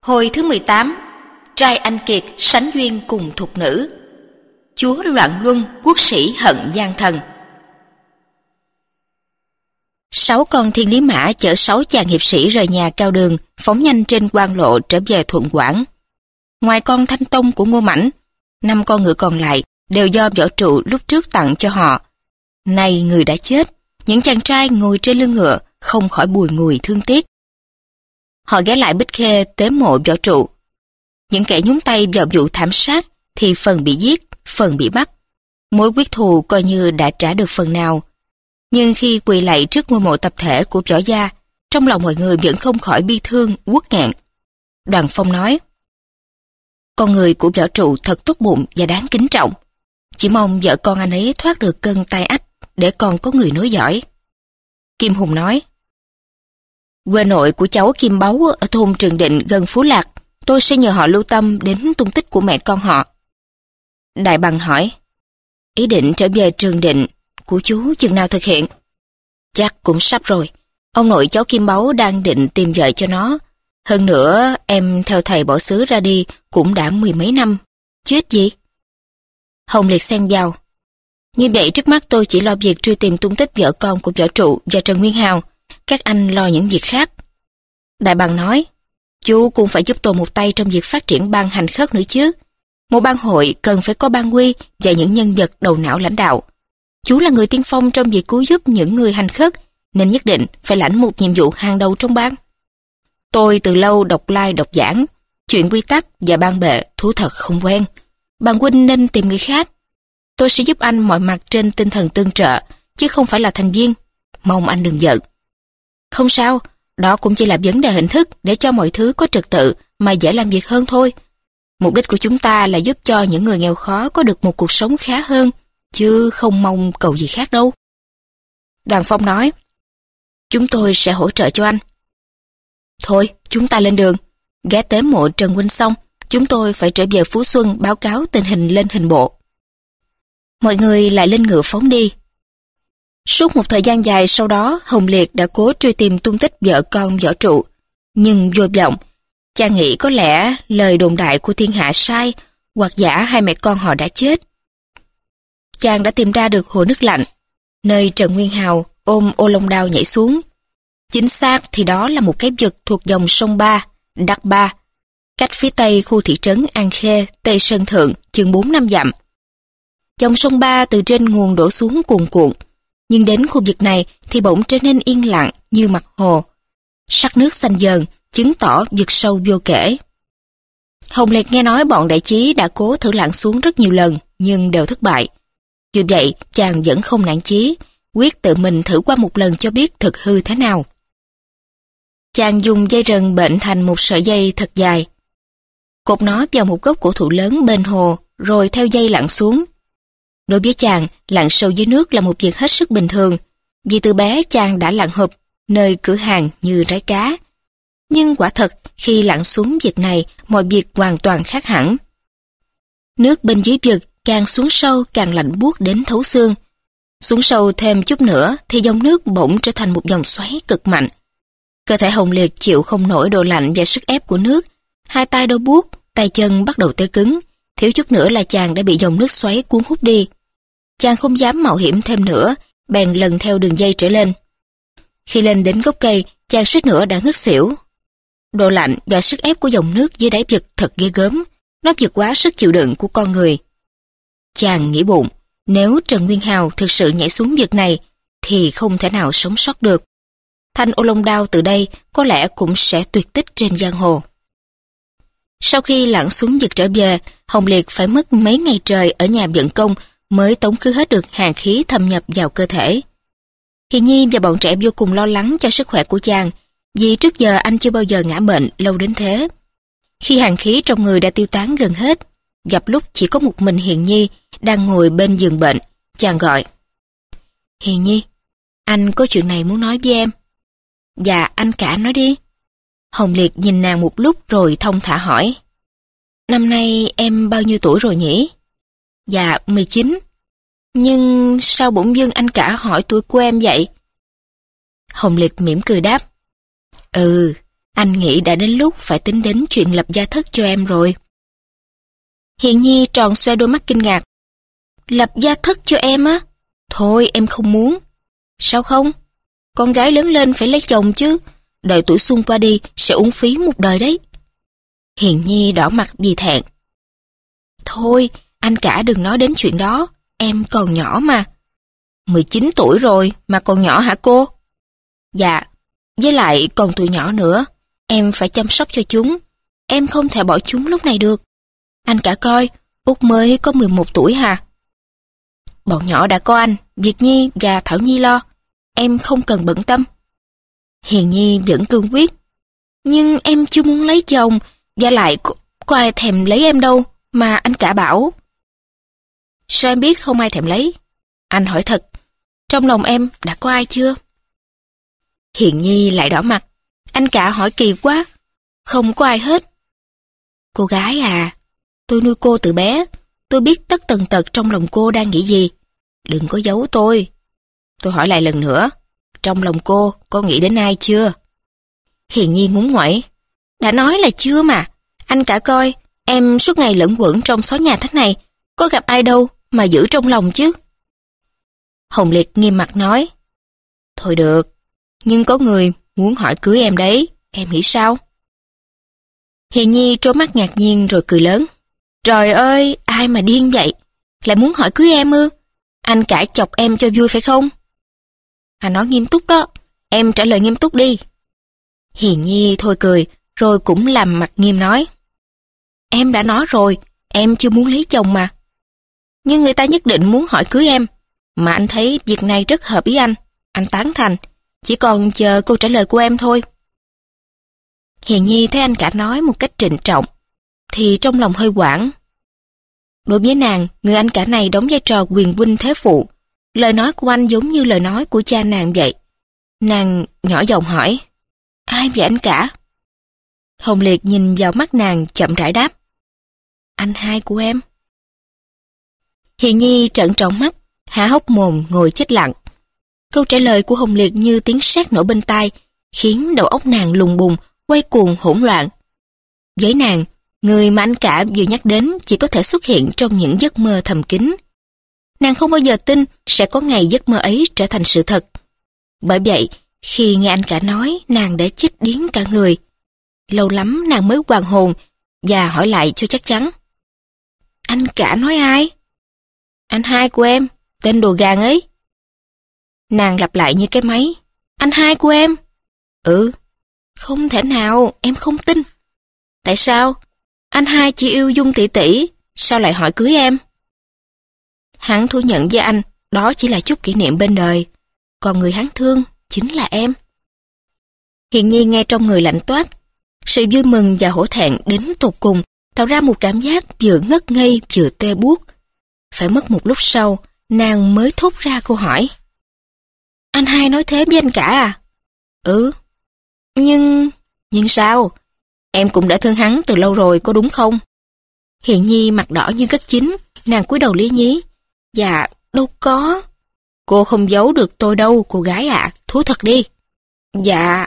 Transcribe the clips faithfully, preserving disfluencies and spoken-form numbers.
Hồi thứ mười tám, trai anh kiệt sánh duyên cùng thục nữ. Chúa loạn luân, quốc sĩ hận gian thần. Sáu con thiên lý mã chở sáu chàng hiệp sĩ rời nhà cao đường, phóng nhanh trên quan lộ trở về Thuận Quảng. Ngoài con Thanh Tông của Ngô Mãnh, năm con ngựa còn lại đều do Võ Trụ lúc trước tặng cho họ. Nay người đã chết, những chàng trai ngồi trên lưng ngựa không khỏi bùi ngùi thương tiếc. Họ ghé lại Bích Khê tế mộ Võ Trụ. Những kẻ nhúng tay vào vụ thảm sát thì phần bị giết, phần bị bắt. Mối quyết thù coi như đã trả được phần nào. Nhưng khi quỳ lạy trước ngôi mộ tập thể của Võ gia, trong lòng mọi người vẫn không khỏi bi thương, uất nghẹn. Đoàn Phong nói: con người của Võ Trụ thật tốt bụng và đáng kính trọng. Chỉ mong vợ con anh ấy thoát được cơn tai ách để còn có người nối dõi. Kim Hùng nói: quê nội của cháu Kim Báu ở thôn Trường Định gần Phú Lạc, tôi sẽ nhờ họ lưu tâm đến tung tích của mẹ con họ. Đại Bằng hỏi: ý định trở về Trường Định của chú chừng nào thực hiện? Chắc cũng sắp rồi. Ông nội cháu Kim Báu đang định tìm vợ cho nó. Hơn nữa em theo thầy bỏ xứ ra đi cũng đã mười mấy năm. Chết gì? Hồng Liệt xen vào: như vậy trước mắt tôi chỉ lo việc truy tìm tung tích vợ con của Võ Trụ và Trần Nguyên Hào. Các anh lo những việc khác. Đại Bằng nói: chú cũng phải giúp tôi một tay trong việc phát triển ban hành khất nữa chứ. Một ban hội cần phải có ban quy và những nhân vật đầu não lãnh đạo. Chú là người tiên phong trong việc cứu giúp những người hành khất, nên nhất định phải lãnh một nhiệm vụ hàng đầu trong ban. Tôi từ lâu đọc lai đọc giảng, chuyện quy tắc và ban bệ thú thật không quen. Ban huynh nên tìm người khác. Tôi sẽ giúp anh mọi mặt trên tinh thần tương trợ, chứ không phải là thành viên. Mong anh đừng giận. Không sao, đó cũng chỉ là vấn đề hình thức để cho mọi thứ có trật tự mà dễ làm việc hơn thôi. Mục đích của chúng ta là giúp cho những người nghèo khó có được một cuộc sống khá hơn, chứ không mong cầu gì khác đâu. Đoàn Phong nói: chúng tôi sẽ hỗ trợ cho anh. Thôi, chúng ta lên đường. Ghé tế mộ Trần Huynh xong, chúng tôi phải trở về Phú Xuân báo cáo tình hình lên hình bộ. Mọi người lại lên ngựa phóng đi. Suốt một thời gian dài sau đó, Hồng Liệt đã cố truy tìm tung tích vợ con Võ Trụ, nhưng vô vọng. Chàng nghĩ có lẽ lời đồn đại của thiên hạ sai, hoặc giả hai mẹ con họ đã chết. Chàng đã tìm ra được hồ nước lạnh, nơi Trần Nguyên Hào ôm ô long đao nhảy xuống. Chính xác thì đó là một cái vực thuộc dòng sông Ba, Đắc Ba, cách phía tây khu thị trấn An Khê, Tây Sơn Thượng, chừng bốn năm dặm. Dòng sông Ba từ trên nguồn đổ xuống cuồn cuộn, nhưng đến khu vực này thì bỗng trở nên yên lặng như mặt hồ. Sắc nước xanh dờn, chứng tỏ vực sâu vô kể. Hồng Liệt nghe nói bọn đại chí đã cố thử lặn xuống rất nhiều lần, nhưng đều thất bại. Dù vậy, chàng vẫn không nản chí, quyết tự mình thử qua một lần cho biết thực hư thế nào. Chàng dùng dây rần bệnh thành một sợi dây thật dài, cột nó vào một gốc cổ thụ lớn bên hồ, rồi theo dây lặn xuống. Đối với chàng, lặn sâu dưới nước là một việc hết sức bình thường, vì từ bé chàng đã lặn hụp nơi cửa hàng như rái cá. Nhưng quả thật, khi lặn xuống vực này, mọi việc hoàn toàn khác hẳn. Nước bên dưới vực càng xuống sâu càng lạnh buốt đến thấu xương. Xuống sâu thêm chút nữa thì dòng nước bỗng trở thành một dòng xoáy cực mạnh. Cơ thể Hồng Liệt chịu không nổi độ lạnh và sức ép của nước. Hai tay đau buốt, tay chân bắt đầu tê cứng. Thiếu chút nữa là chàng đã bị dòng nước xoáy cuốn hút đi. Chàng không dám mạo hiểm thêm nữa, bèn lần theo đường dây trở lên. Khi lên đến gốc cây, chàng suýt nữa đã ngất xỉu. Độ lạnh và sức ép của dòng nước dưới đáy vực thật ghê gớm, nó vượt quá sức chịu đựng của con người. Chàng nghĩ bụng, nếu Trần Nguyên Hào thực sự nhảy xuống vực này, thì không thể nào sống sót được. Thanh ô long đao từ đây có lẽ cũng sẽ tuyệt tích trên giang hồ. Sau khi lặn xuống vực trở về, Hồng Liệt phải mất mấy ngày trời ở nhà vận công mới tống khứ hết được hàn khí thâm nhập vào cơ thể. Hiền Nhi và bọn trẻ vô cùng lo lắng cho sức khỏe của chàng, vì trước giờ anh chưa bao giờ ngã bệnh lâu đến thế. Khi hàn khí trong người đã tiêu tán gần hết, gặp lúc chỉ có một mình Hiền Nhi đang ngồi bên giường bệnh, chàng gọi: Hiền Nhi, anh có chuyện này muốn nói với em. Dạ, anh cả nói đi. Hồng Liệt nhìn nàng một lúc rồi thong thả hỏi: năm nay em bao nhiêu tuổi rồi nhỉ? Dạ, mười chín. Nhưng sao bỗng dưng anh cả hỏi tuổi của em vậy? Hồng Liệt mỉm cười đáp: Ừ, Anh nghĩ đã đến lúc phải tính đến chuyện lập gia thất cho em rồi. Hiền Nhi tròn xoe đôi mắt kinh ngạc. Lập gia thất cho em á? Thôi em không muốn. Sao không? Con gái lớn lên phải lấy chồng chứ. Đợi tuổi xuân qua đi sẽ uổng phí một đời đấy. Hiền Nhi đỏ mặt vì thẹn. Thôi, anh cả đừng nói đến chuyện đó. Em còn nhỏ mà. mười chín tuổi rồi mà còn nhỏ hả cô? Dạ, với lại còn tụi nhỏ nữa. Em phải chăm sóc cho chúng. Em không thể bỏ chúng lúc này được. Anh cả coi, Út mới có mười một tuổi hà. Bọn nhỏ đã có anh, Việt Nhi và Thảo Nhi lo. Em không cần bận tâm. Hiền Nhi vẫn cương quyết. Nhưng em chưa muốn lấy chồng, và lại có, có ai thèm lấy em đâu, mà anh cả bảo. Sao em biết không ai thèm lấy? Anh hỏi thật, trong lòng em đã có ai chưa? Hiền Nhi lại đỏ mặt. Anh cả hỏi kỳ quá. Không có ai hết. Cô gái à, tôi nuôi cô từ bé. Tôi biết tất tần tật trong lòng cô đang nghĩ gì. Đừng có giấu tôi. Tôi hỏi lại lần nữa. Trong lòng cô có nghĩ đến ai chưa? Hiền Nhi ngúng nguẩy. Đã nói là chưa mà. Anh cả coi, em suốt ngày lẫn quẩn trong xó nhà thế này. Có gặp ai đâu mà giữ trong lòng chứ? Hồng Liệt nghiêm mặt nói. Thôi được, nhưng có người muốn hỏi cưới em đấy. Em nghĩ sao? Hiền Nhi trố mắt ngạc nhiên rồi cười lớn. Trời ơi, ai mà điên vậy? Lại muốn hỏi cưới em ư? Anh cả chọc em cho vui phải không? Anh nói nghiêm túc đó. Em trả lời nghiêm túc đi. Hiền Nhi thôi cười, rồi cũng làm mặt nghiêm nói. Em đã nói rồi, em chưa muốn lấy chồng mà. Nhưng người ta nhất định muốn hỏi cưới em. Mà anh thấy việc này rất hợp ý anh. Anh tán thành. Chỉ còn chờ câu trả lời của em thôi. Hiền Nhi thấy anh cả nói một cách trịnh trọng, thì trong lòng hơi hoảng. Đối với nàng, người anh cả này đóng vai trò quyền huynh thế phụ. Lời nói của anh giống như lời nói của cha nàng vậy. Nàng nhỏ giọng hỏi, ai vậy anh cả? Hồng Liệt nhìn vào mắt nàng chậm rãi đáp, anh hai của em. Hiền Nhi trợn tròn mắt, há hốc mồm ngồi chết lặng. Câu trả lời của Hồng Liệt như tiếng sét nổ bên tai, khiến đầu óc nàng lùng bùng, quay cuồng hỗn loạn. Với nàng, người mà anh cả vừa nhắc đến chỉ có thể xuất hiện trong những giấc mơ thầm kín. Nàng không bao giờ tin sẽ có ngày giấc mơ ấy trở thành sự thật. Bởi vậy, khi nghe anh cả nói, nàng đã chích điếng cả người. Lâu lắm nàng mới hoàn hồn và hỏi lại cho chắc chắn. Anh cả nói ai? Anh hai của em, tên đồ gàn ấy. Nàng lặp lại như cái máy. Anh hai của em? Ừ. Không thể nào, em không tin. Tại sao? Anh hai chỉ yêu Dung tỷ tỷ, sao lại hỏi cưới em? Hắn thú nhận với anh, đó chỉ là chút kỷ niệm bên đời. Còn người hắn thương chính là em. Hiền Nhi nghe trong người lạnh toát. Sự vui mừng và hổ thẹn đến tột cùng tạo ra một cảm giác vừa ngất ngây vừa tê buốt. Phải mất một lúc sau, nàng mới thốt ra câu hỏi. Anh hai nói thế với anh cả à? Ừ. Nhưng... Nhưng sao? Em cũng đã thương hắn từ lâu rồi, có đúng không? Hiền Nhi mặt đỏ như cất chín, nàng cúi đầu lý nhí. Dạ, đâu có. Cô không giấu được tôi đâu, cô gái ạ, thú thật đi. Dạ.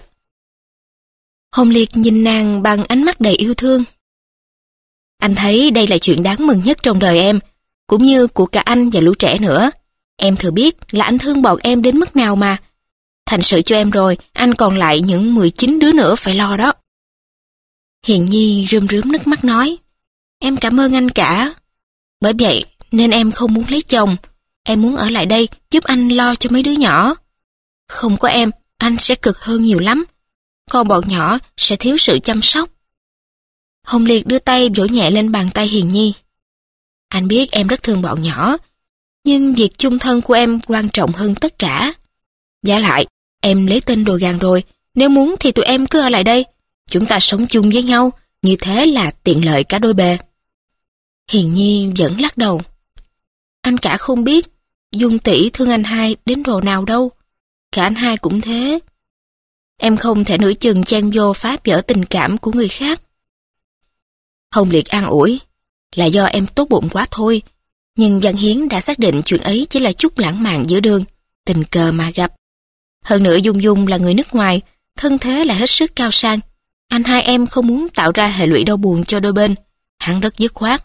Hồng Liệt nhìn nàng bằng ánh mắt đầy yêu thương. Anh thấy đây là chuyện đáng mừng nhất trong đời em, cũng như của cả anh và lũ trẻ nữa. Em thừa biết là anh thương bọn em đến mức nào mà. Thành sự cho em rồi, anh còn lại những mười chín đứa nữa phải lo đó. Hiền Nhi rơm rớm nước mắt nói, em cảm ơn anh cả. Bởi vậy nên em không muốn lấy chồng. Em muốn ở lại đây giúp anh lo cho mấy đứa nhỏ. Không có em, anh sẽ cực hơn nhiều lắm. Còn bọn nhỏ sẽ thiếu sự chăm sóc. Hồng Liệt đưa tay vỗ nhẹ lên bàn tay Hiền Nhi. Anh biết em rất thương bọn nhỏ, nhưng việc chung thân của em quan trọng hơn tất cả. Vả lại, em lấy tên đồ gàn rồi, nếu muốn thì tụi em cứ ở lại đây. Chúng ta sống chung với nhau, như thế là tiện lợi cả đôi bề. Hiền Nhi vẫn lắc đầu. Anh cả không biết, Dung tỷ thương anh hai đến độ nào đâu. Cả anh hai cũng thế. Em không thể nửa chừng chen vô phá vỡ tình cảm của người khác. Hồng Liệt an ủi, là do em tốt bụng quá thôi. Nhưng Văn Hiến đã xác định chuyện ấy chỉ là chút lãng mạn giữa đường, tình cờ mà gặp. Hơn nữa Dung Dung là người nước ngoài, thân thế lại hết sức cao sang. Anh hai em không muốn tạo ra hệ lụy đau buồn cho đôi bên. Hắn rất dứt khoát.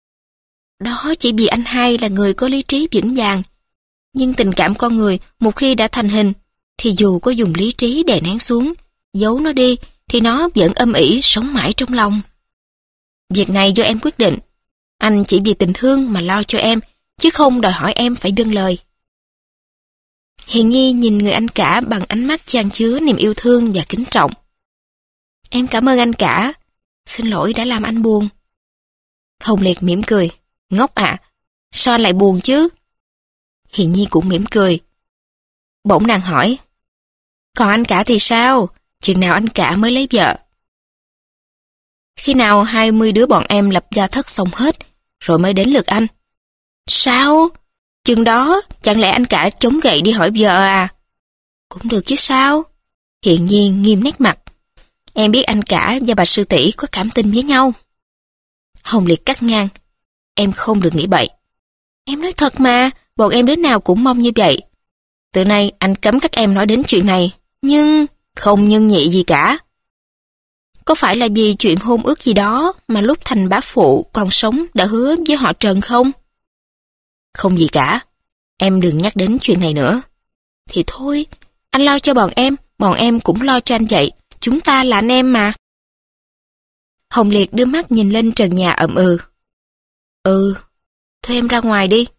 Đó chỉ vì anh hai là người có lý trí vững vàng. Nhưng tình cảm con người một khi đã thành hình, thì dù có dùng lý trí đè nén xuống, giấu nó đi, thì nó vẫn âm ỉ sống mãi trong lòng. Việc này do em quyết định. Anh chỉ vì tình thương mà lo cho em, chứ không đòi hỏi em phải vâng lời. Hiền Nhi nhìn người anh cả bằng ánh mắt chan chứa niềm yêu thương và kính trọng. Em cảm ơn anh cả. Xin lỗi đã làm anh buồn. Hồng Liệt mỉm cười. Ngốc ạ, à, sao anh lại buồn chứ? Hiền Nhi cũng mỉm cười. Bỗng nàng hỏi, còn anh cả thì sao? Chừng nào anh cả mới lấy vợ? Khi nào hai mươi đứa bọn em lập gia thất xong hết, rồi mới đến lượt anh. Sao? Chừng đó, chẳng lẽ anh cả chống gậy đi hỏi vợ à? Cũng được chứ sao? Hiền Nhi nghiêm nét mặt. Em biết anh cả và bà sư tỷ có cảm tình với nhau. Hồng Liệt cắt ngang. Em không được nghĩ bậy. Em nói thật mà, bọn em đứa nào cũng mong như vậy. Từ nay anh cấm các em nói đến chuyện này, nhưng không nhân nhị gì cả. Có phải là vì chuyện hôn ước gì đó mà lúc thành bá phụ còn sống đã hứa với họ Trần không? Không gì cả, em đừng nhắc đến chuyện này nữa. Thì thôi, anh lo cho bọn em, bọn em cũng lo cho anh vậy, chúng ta là anh em mà. Hồng Liệt đưa mắt nhìn lên trần nhà ậm ừ. Ừ, thôi em ra ngoài đi.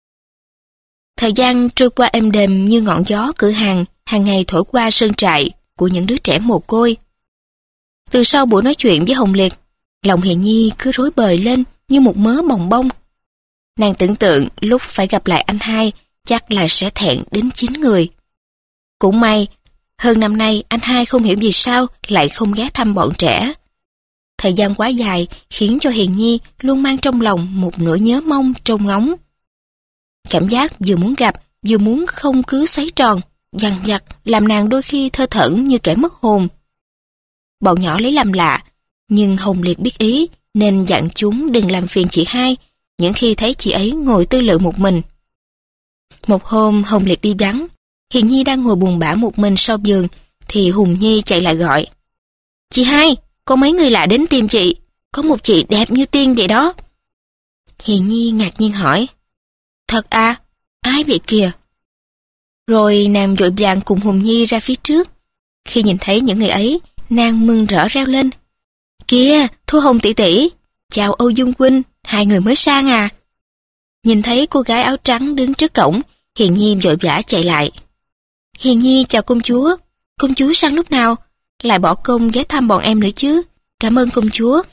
Thời gian trôi qua êm đềm như ngọn gió cửa hàng, hàng ngày thổi qua sơn trại của những đứa trẻ mồ côi. Từ sau buổi nói chuyện với Hồng Liệt, lòng Hiền Nhi cứ rối bời lên như một mớ bòng bong. Nàng tưởng tượng lúc phải gặp lại anh hai, chắc là sẽ thẹn đến chín người. Cũng may, hơn năm nay anh hai không hiểu vì sao lại không ghé thăm bọn trẻ. Thời gian quá dài khiến cho Hiền Nhi luôn mang trong lòng một nỗi nhớ mong trông ngóng. Cảm giác vừa muốn gặp, vừa muốn không cứ xoáy tròn, dằn vặt làm nàng đôi khi thơ thẩn như kẻ mất hồn. Bọn nhỏ lấy làm lạ, nhưng Hồng Liệt biết ý nên dặn chúng đừng làm phiền chị hai những khi thấy chị ấy ngồi tư lự một mình. Một hôm Hồng Liệt đi vắng, Hiền Nhi đang ngồi buồn bã một mình sau giường thì Hùng Nhi chạy lại gọi. Chị hai, có mấy người lạ đến tìm chị, có một chị đẹp như tiên vậy đó. Hiền Nhi ngạc nhiên hỏi. Thật à, ai vậy kìa? Rồi nàng vội vàng cùng Hùng Nhi ra phía trước. Khi nhìn thấy những người ấy, nàng mừng rỡ reo lên. Kìa, Thu Hồng tỷ tỷ, chào Âu Dung huynh, hai người mới sang à? Nhìn thấy cô gái áo trắng đứng trước cổng, Hiền Nhi vội vã chạy lại. Hiền Nhi chào công chúa, công chúa sang lúc nào? Lại bỏ công ghé thăm bọn em nữa chứ, cảm ơn công chúa.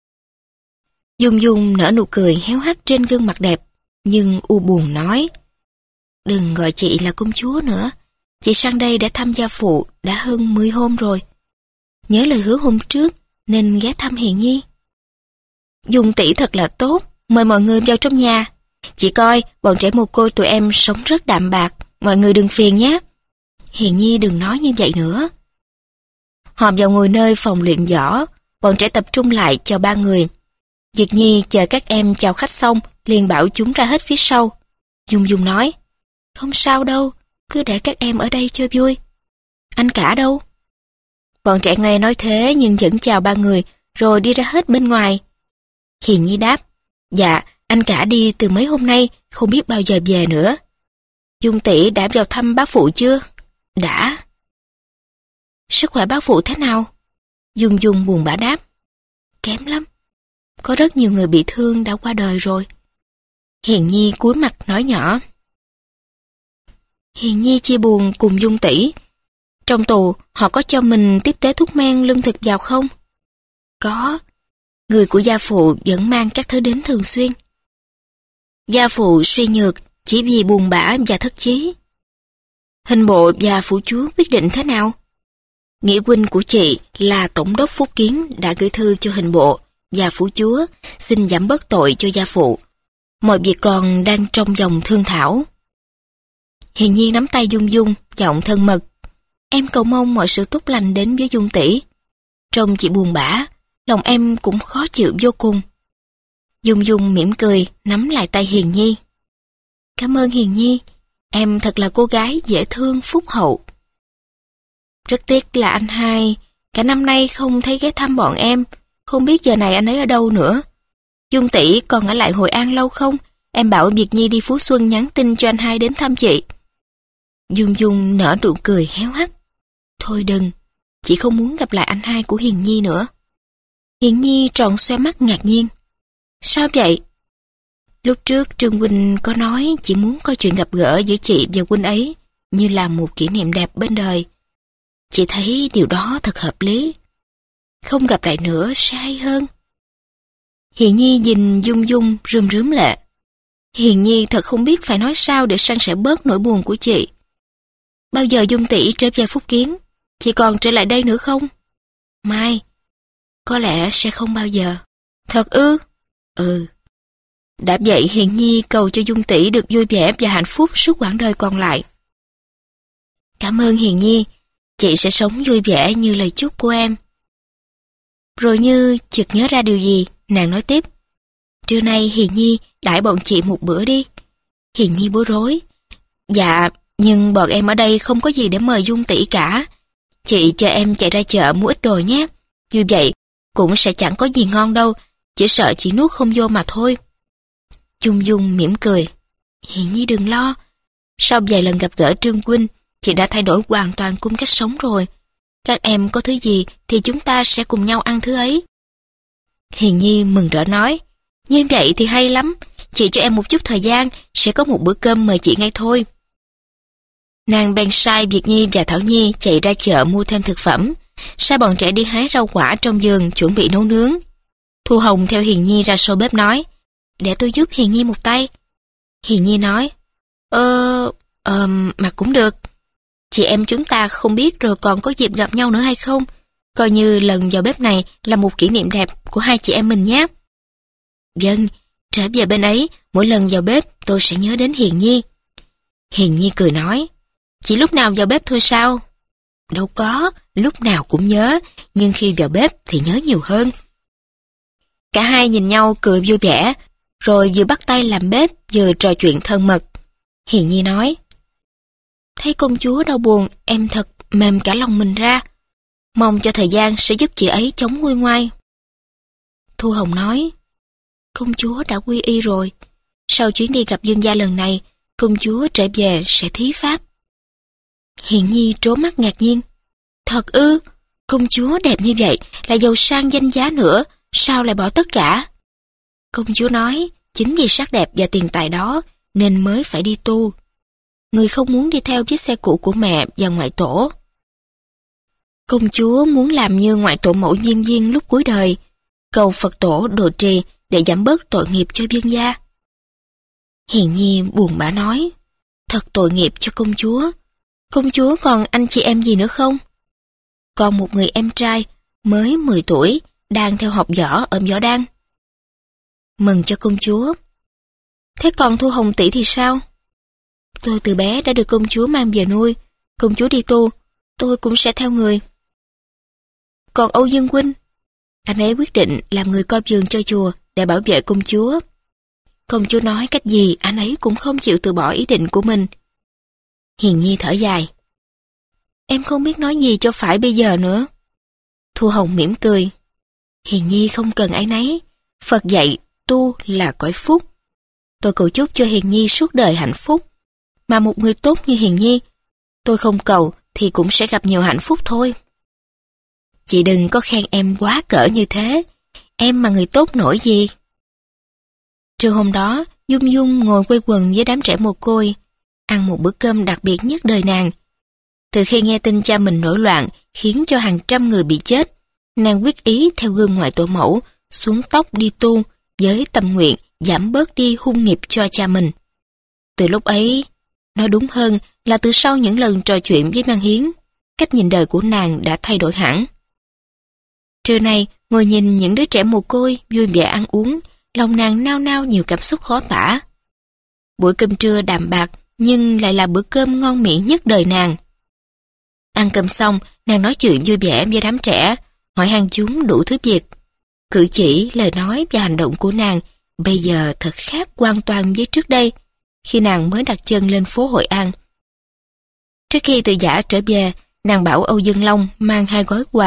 Dung Dung nở nụ cười héo hắt trên gương mặt đẹp, nhưng u buồn nói. Đừng gọi chị là công chúa nữa, chị sang đây để thăm gia phụ đã hơn mười hôm rồi. Nhớ lời hứa hôm trước nên ghé thăm Hiền Nhi. Dung tỷ thật là tốt, mời mọi người vào trong nhà. Chị coi, bọn trẻ mồ côi tụi em sống rất đạm bạc, mọi người đừng phiền nhé. Hiền Nhi đừng nói như vậy nữa. Họ vào ngồi nơi phòng luyện võ, bọn trẻ tập trung lại cho ba người. Diệt Nhi chờ các em chào khách xong, liền bảo chúng ra hết phía sau. Dung Dung nói, không sao đâu, cứ để các em ở đây cho vui. Anh cả đâu? Bọn trẻ nghe nói thế nhưng vẫn chào ba người, rồi đi ra hết bên ngoài. Hiền Nhi đáp, dạ, anh cả đi từ mấy hôm nay, không biết bao giờ về nữa. Dung tỷ đã vào thăm bác phụ chưa? Đã. Sức khỏe bác phụ thế nào? Dung Dung buồn bã đáp. Kém lắm. Có rất nhiều người bị thương đã qua đời rồi. Hiền Nhi cúi mặt nói nhỏ. Hiền Nhi chia buồn cùng Dung tỷ. Trong tù, họ có cho mình tiếp tế thuốc men lương thực vào không? Có. Người của gia phụ vẫn mang các thứ đến thường xuyên. Gia phụ suy nhược chỉ vì buồn bã và thất chí. Hình bộ và phủ chúa quyết định thế nào? Nghĩa huynh của chị là tổng đốc Phúc Kiến đã gửi thư cho hình bộ và phủ chúa xin giảm bớt tội cho gia phụ. Mọi việc còn đang trong vòng thương thảo. Hiền Nhi nắm tay Dung Dung, giọng thân mật. Em cầu mong mọi sự tốt lành đến với Dung tỷ. Trông chị buồn bã, lòng em cũng khó chịu vô cùng. Dung Dung mỉm cười, nắm lại tay Hiền Nhi. Cảm ơn Hiền Nhi, em thật là cô gái dễ thương phúc hậu. Rất tiếc là anh hai, Cả năm nay không thấy ghé thăm bọn em, không biết giờ này anh ấy ở đâu nữa. Dung tỷ còn ở lại Hội An lâu không? Em bảo Việt Nhi đi Phú Xuân nhắn tin cho anh hai đến thăm chị. Dung Dung nở nụ cười héo hắt. Thôi đừng, chị không muốn gặp lại anh hai của Hiền Nhi nữa. Hiền Nhi tròn xoe mắt ngạc nhiên. Sao vậy? Lúc trước Trương huynh có nói chỉ muốn có chuyện gặp gỡ giữa chị và huynh ấy như là một kỷ niệm đẹp bên đời. Chị thấy điều đó thật hợp lý. Không gặp lại nữa sẽ hay hơn. Hiền Nhi nhìn Dung Dung rơm rớm lệ. Hiền Nhi thật không biết phải nói sao để san sẻ bớt nỗi buồn của chị. Bao giờ Dung tỷ trở về Phúc Kiến? Chị còn trở lại đây nữa không? Mai. Có lẽ sẽ không bao giờ. Thật ư? Ừ. Đã vậy Hiền Nhi cầu cho Dung tỷ được vui vẻ và hạnh phúc suốt quãng đời còn lại. Cảm ơn Hiền Nhi. Chị sẽ sống vui vẻ như lời chúc của em. Rồi như chợt nhớ ra điều gì, nàng nói tiếp. Trưa nay Hiền Nhi đãi bọn chị một bữa đi. Hiền Nhi bối rối. Dạ, nhưng bọn em ở đây không có gì để mời Dung tỷ cả. Chị chờ em chạy ra chợ mua ít đồ nhé. Như vậy cũng sẽ chẳng có gì ngon đâu, chỉ sợ chị nuốt không vô mà thôi. Dung Dung mỉm cười. Hiền Nhi đừng lo. Sau vài lần gặp gỡ Trương huynh, chị đã thay đổi hoàn toàn cung cách sống rồi. Các em có thứ gì thì chúng ta sẽ cùng nhau ăn thứ ấy. Hiền Nhi mừng rỡ nói. Như vậy thì hay lắm. Chị cho em một chút thời gian, sẽ có một bữa cơm mời chị ngay thôi. Nàng bèn sai Việt Nhi và Thảo Nhi chạy ra chợ mua thêm thực phẩm, sai bọn trẻ đi hái rau quả trong vườn chuẩn bị nấu nướng. Thu Hồng theo Hiền Nhi ra sau bếp nói. Để tôi giúp Hiền Nhi một tay. Hiền Nhi nói. Ờ... Ờ... mà cũng được. Chị em chúng ta không biết rồi còn có dịp gặp nhau nữa hay không. Coi như lần vào bếp này là một kỷ niệm đẹp của hai chị em mình nhé. Vâng, trở về bên ấy, mỗi lần vào bếp tôi sẽ nhớ đến Hiền Nhi. Hiền Nhi cười nói. Chỉ lúc nào vào bếp thôi sao? Đâu có, lúc nào cũng nhớ, nhưng khi vào bếp thì nhớ nhiều hơn. Cả hai nhìn nhau cười vui vẻ, rồi vừa bắt tay làm bếp vừa trò chuyện thân mật. Hiền Nhi nói. Thấy công chúa đau buồn, em thật mềm cả lòng mình ra. Mong cho thời gian sẽ giúp chị ấy chống nguôi ngoai. Thu Hồng nói. Công chúa đã quy y rồi. Sau chuyến đi gặp Dương gia lần này, công chúa trở về sẽ thí pháp. Hiền Nhi trố mắt ngạc nhiên. Thật ư? Công chúa đẹp như vậy, lại giàu sang danh giá nữa, sao lại bỏ tất cả? Công chúa nói, chính vì sắc đẹp và tiền tài đó, nên mới phải đi tu. Người không muốn đi theo chiếc xe cũ của mẹ và ngoại tổ. Công chúa muốn làm như ngoại tổ mẫu Diêm Diên lúc cuối đời, cầu Phật tổ độ trì để giảm bớt tội nghiệp cho Dương gia. Hiền Nhi buồn bã nói, thật tội nghiệp cho công chúa. Công chúa còn anh chị em gì nữa không? Còn một người em trai mới mười tuổi đang theo học võ ở Võ Đăng. Mừng cho công chúa. Thế còn Thu Hồng tỷ thì sao? Tôi từ bé đã được công chúa mang về nuôi. Công chúa đi tu, tôi cũng sẽ theo người. Còn Âu Dương huynh, anh ấy quyết định làm người coi vườn cho chùa để bảo vệ công chúa. Công chúa nói cách gì anh ấy cũng không chịu từ bỏ ý định của mình. Hiền Nhi thở dài. Em không biết nói gì cho phải bây giờ nữa. Thu Hồng mỉm cười. Hiền Nhi không cần áy náy. Phật dạy tu là cõi phúc. Tôi cầu chúc cho Hiền Nhi suốt đời hạnh phúc. Mà một người tốt như Hiền Nhi, tôi không cầu thì cũng sẽ gặp nhiều hạnh phúc thôi. Chị đừng có khen em quá cỡ như thế. Em mà người tốt nổi gì. Trưa hôm đó, Dung Dung ngồi quây quần với đám trẻ mồ côi, ăn một bữa cơm đặc biệt nhất đời nàng. Từ khi nghe tin cha mình nổi loạn khiến cho hàng trăm người bị chết, nàng quyết ý theo gương ngoại tổ mẫu, xuống tóc đi tu với tâm nguyện giảm bớt đi hung nghiệp cho cha mình. Từ lúc ấy, nói đúng hơn là từ sau những lần trò chuyện với Mang Hiến, cách nhìn đời của nàng đã thay đổi hẳn. Trưa nay, ngồi nhìn những đứa trẻ mồ côi vui vẻ ăn uống, lòng nàng nao nao nhiều cảm xúc khó tả. Buổi cơm trưa đạm bạc nhưng lại là bữa cơm ngon miệng nhất đời nàng. Ăn cơm xong, nàng nói chuyện vui vẻ với đám trẻ, hỏi han chúng đủ thứ việc. Cử chỉ, lời nói và hành động của nàng bây giờ thật khác hoàn toàn với trước đây, khi nàng mới đặt chân lên phố Hội An. Trước khi từ giã trở về, nàng bảo Âu Dương Long mang hai gói quà,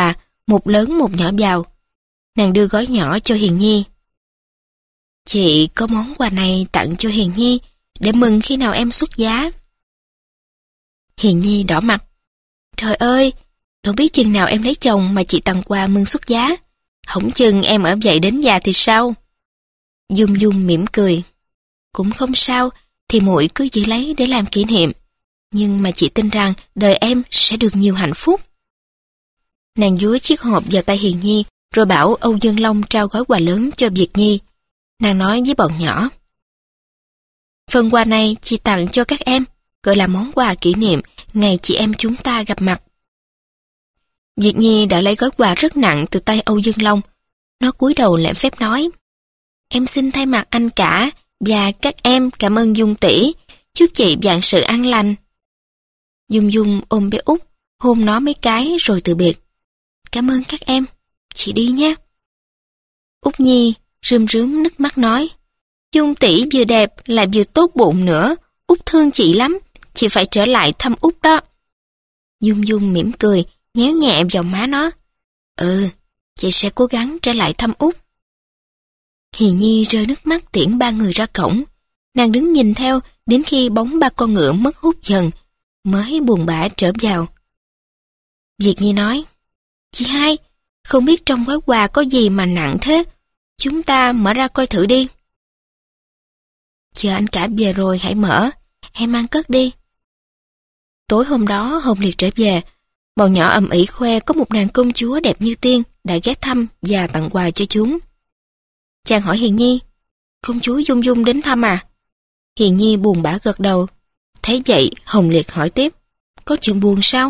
một lớn một nhỏ vào. Nàng đưa gói nhỏ cho Hiền Nhi. Chị có món quà này tặng cho Hiền Nhi để mừng khi nào em xuất giá. Hiền Nhi đỏ mặt. Trời ơi, đâu biết chừng nào em lấy chồng mà chị tặng quà mừng xuất giá. Hổng chừng em ở vậy đến già thì sao? Dung Dung mỉm cười. Cũng không sao, thì muội cứ giữ lấy để làm kỷ niệm. Nhưng mà chị tin rằng đời em sẽ được nhiều hạnh phúc. Nàng dúi chiếc hộp vào tay Hiền Nhi, rồi bảo Âu Dương Long trao gói quà lớn cho Việt Nhi. Nàng nói với bọn nhỏ. Phần quà này chị tặng cho các em, gọi là món quà kỷ niệm ngày chị em chúng ta gặp mặt. Việt Nhi đã lấy gói quà rất nặng từ tay Âu Dương Long. Nó cúi đầu lễ phép nói. Em xin thay mặt anh cả và các em cảm ơn Dung tỷ, chúc chị vạn sự an lành. Dung Dung ôm bé Út, hôn nó mấy cái rồi từ biệt. Cảm ơn các em, chị đi nhé. Út Nhi rơm rớm nước mắt nói. Dung tỷ vừa đẹp lại vừa tốt bụng nữa, Út thương chị lắm, chị phải trở lại thăm Út đó. Dung Dung mỉm cười, nhéo nhẹ vào má nó. Ừ, chị sẽ cố gắng trở lại thăm Út. Hiền Nhi rơi nước mắt tiễn ba người ra cổng. Nàng đứng nhìn theo đến khi bóng ba con ngựa mất hút dần, mới buồn bã trở vào. Việt Nhi nói, chị hai, không biết trong gói quà có gì mà nặng thế, chúng ta mở ra coi thử đi. Chờ anh cả về rồi hãy mở, em mang cất đi. Tối hôm đó Hồng Liệt trở về, bọn nhỏ ầm ĩ khoe có một nàng công chúa đẹp như tiên đã ghé thăm và tặng quà cho chúng. Chàng hỏi Hiền Nhi, công chúa Dung Dung đến thăm à? Hiền Nhi buồn bã gật đầu. Thấy vậy Hồng Liệt hỏi tiếp, có chuyện buồn sao?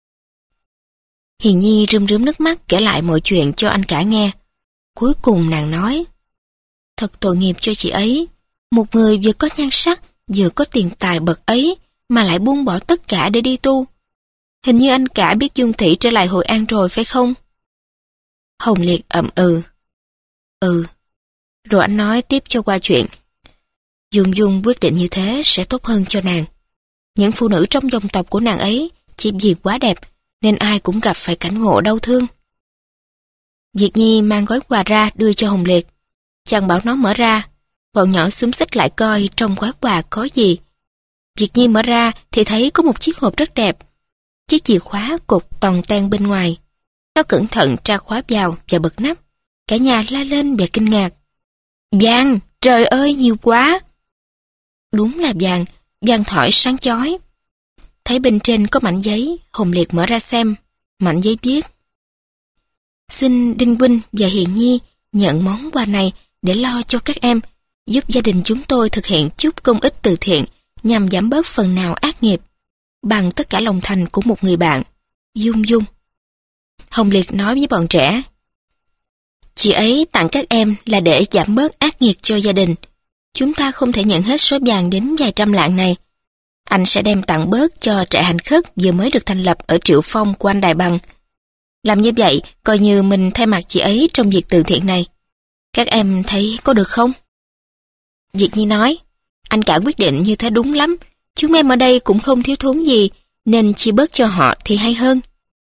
Hiền Nhi rơm rớm nước mắt kể lại mọi chuyện cho anh cả nghe. Cuối cùng nàng nói, thật tội nghiệp cho chị ấy, một người vừa có nhan sắc, vừa có tiền tài bậc ấy, mà lại buông bỏ tất cả để đi tu. Hình như anh cả biết Dung thị trở lại Hội An rồi phải không? Hồng Liệt ậm ừ. Ừ. Rồi anh nói tiếp cho qua chuyện. Dung Dung quyết định như thế sẽ tốt hơn cho nàng. Những phụ nữ trong dòng tộc của nàng ấy chỉ vì quá đẹp, nên ai cũng gặp phải cảnh ngộ đau thương. Việt Nhi mang gói quà ra đưa cho Hồng Liệt. Chàng bảo nó mở ra. Bọn nhỏ xúm xích lại coi trong gói quà có gì. Việt Nhi mở ra thì thấy có một chiếc hộp rất đẹp. Chiếc chìa khóa cột toàn ten bên ngoài. Nó cẩn thận tra khóa vào và bật nắp. Cả nhà la lên và kinh ngạc. Vàng, trời ơi nhiều quá. Đúng là vàng, vàng thỏi sáng chói. Thấy bên trên có mảnh giấy, Hồng Liệt mở ra xem. Mảnh giấy viết: xin Đinh huynh và Hiền Nhi nhận món quà này để lo cho các em, giúp gia đình chúng tôi thực hiện chút công ích từ thiện nhằm giảm bớt phần nào ác nghiệp, bằng tất cả lòng thành của một người bạn, Dung Dung. Hồng Liệt nói với bọn trẻ, chị ấy tặng các em là để giảm bớt ác nghiệt cho gia đình. Chúng ta không thể nhận hết số vàng đến vài trăm lạng này. Anh sẽ đem tặng bớt cho trại hành khất vừa mới được thành lập ở Triệu Phong của anh Đại Bằng. Làm như vậy, coi như mình thay mặt chị ấy trong việc từ thiện này. Các em thấy có được không? Việt Nhi nói, anh cả quyết định như thế đúng lắm. Chúng em ở đây cũng không thiếu thốn gì, nên chia bớt cho họ thì hay hơn.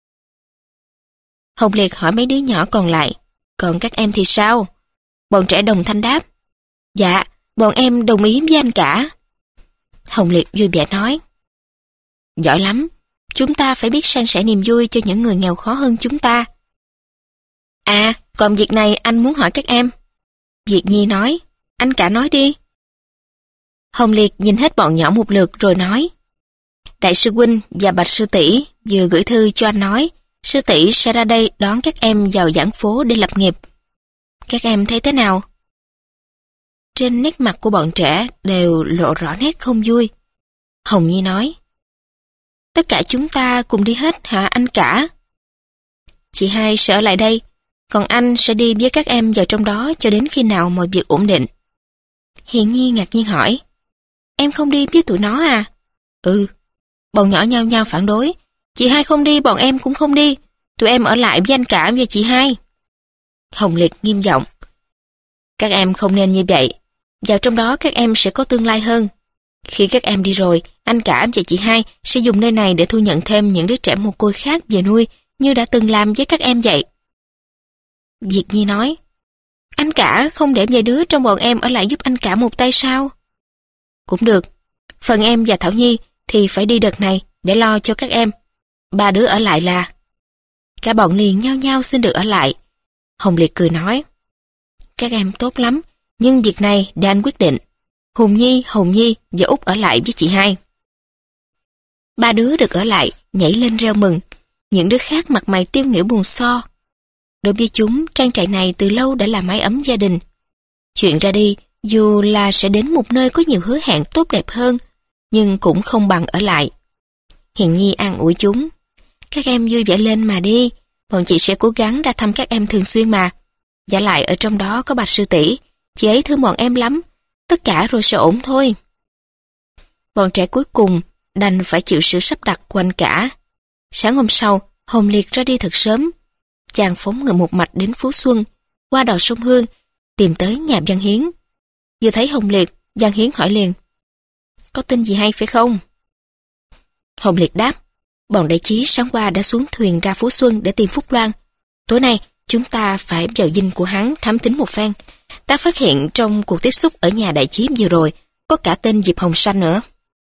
Hồng Liệt hỏi mấy đứa nhỏ còn lại, còn các em thì sao? Bọn trẻ đồng thanh đáp, dạ, bọn em đồng ý với anh cả. Hồng Liệt vui vẻ nói, giỏi lắm, chúng ta phải biết san sẻ niềm vui cho những người nghèo khó hơn chúng ta. À, còn việc này anh muốn hỏi các em. Việt Nhi nói, anh cả nói đi. Hồng Liệt nhìn hết bọn nhỏ một lượt rồi nói, Đại sư huynh và Bạch sư tỷ vừa gửi thư cho anh nói, sư tỷ sẽ ra đây đón các em vào giảng phố để lập nghiệp. Các em thấy thế nào? Trên nét mặt của bọn trẻ đều lộ rõ nét không vui. Hồng Nhi nói, tất cả chúng ta cùng đi hết hả anh cả? Chị hai sẽ ở lại đây, còn anh sẽ đi với các em vào trong đó cho đến khi nào mọi việc ổn định. Hiền Nhi ngạc nhiên hỏi, em không đi với tụi nó à? Ừ. Bọn nhỏ nhao nhao phản đối, chị hai không đi, bọn em cũng không đi, tụi em ở lại với anh cả và chị hai. Hồng Liệt nghiêm giọng, các em không nên như vậy, vào trong đó các em sẽ có tương lai hơn. Khi các em đi rồi, anh cả và chị hai sẽ dùng nơi này để thu nhận thêm những đứa trẻ mồ côi khác về nuôi, như đã từng làm với các em vậy. Việt Nhi nói, anh cả không để vài đứa trong bọn em ở lại giúp anh cả một tay sao? Cũng được, phần em và Thảo Nhi thì phải đi đợt này để lo cho các em. Ba đứa ở lại là... Cả bọn liền nhao nhao xin được ở lại. Hồng Liệt cười nói, các em tốt lắm, nhưng việc này để anh quyết định. Hùng Nhi, Hồng Nhi và Út ở lại với chị hai. Ba đứa được ở lại, nhảy lên reo mừng. Những đứa khác mặt mày tiêu nghỉu buồn so. Đối với chúng, trang trại này từ lâu đã là mái ấm gia đình. Chuyện ra đi, dù là sẽ đến một nơi có nhiều hứa hẹn tốt đẹp hơn, nhưng cũng không bằng ở lại. Hiền Nhi an ủi chúng. Các em vui vẻ lên mà đi, bọn chị sẽ cố gắng ra thăm các em thường xuyên mà. Giả lại ở trong đó có Bạch sư tỷ, chị ấy thương bọn em lắm, tất cả rồi sẽ ổn thôi. Bọn trẻ cuối cùng đành phải chịu sự sắp đặt của anh cả. Sáng hôm sau, Hồng Liệt ra đi thật sớm. Chàng phóng ngựa một mạch đến Phú Xuân, qua đò sông Hương, tìm tới nhà Văn Hiến. Vừa thấy Hồng Liệt, Văn Hiến hỏi liền, có tin gì hay phải không? Hồng Liệt đáp, bọn Đại Chí sáng qua đã xuống thuyền ra Phú Xuân để tìm Phúc Loan. Tối nay, chúng ta phải vào dinh của hắn thám thính một phen. Ta phát hiện trong cuộc tiếp xúc ở nhà Đại Chí vừa rồi, có cả tên Diệp Hồng Sanh nữa.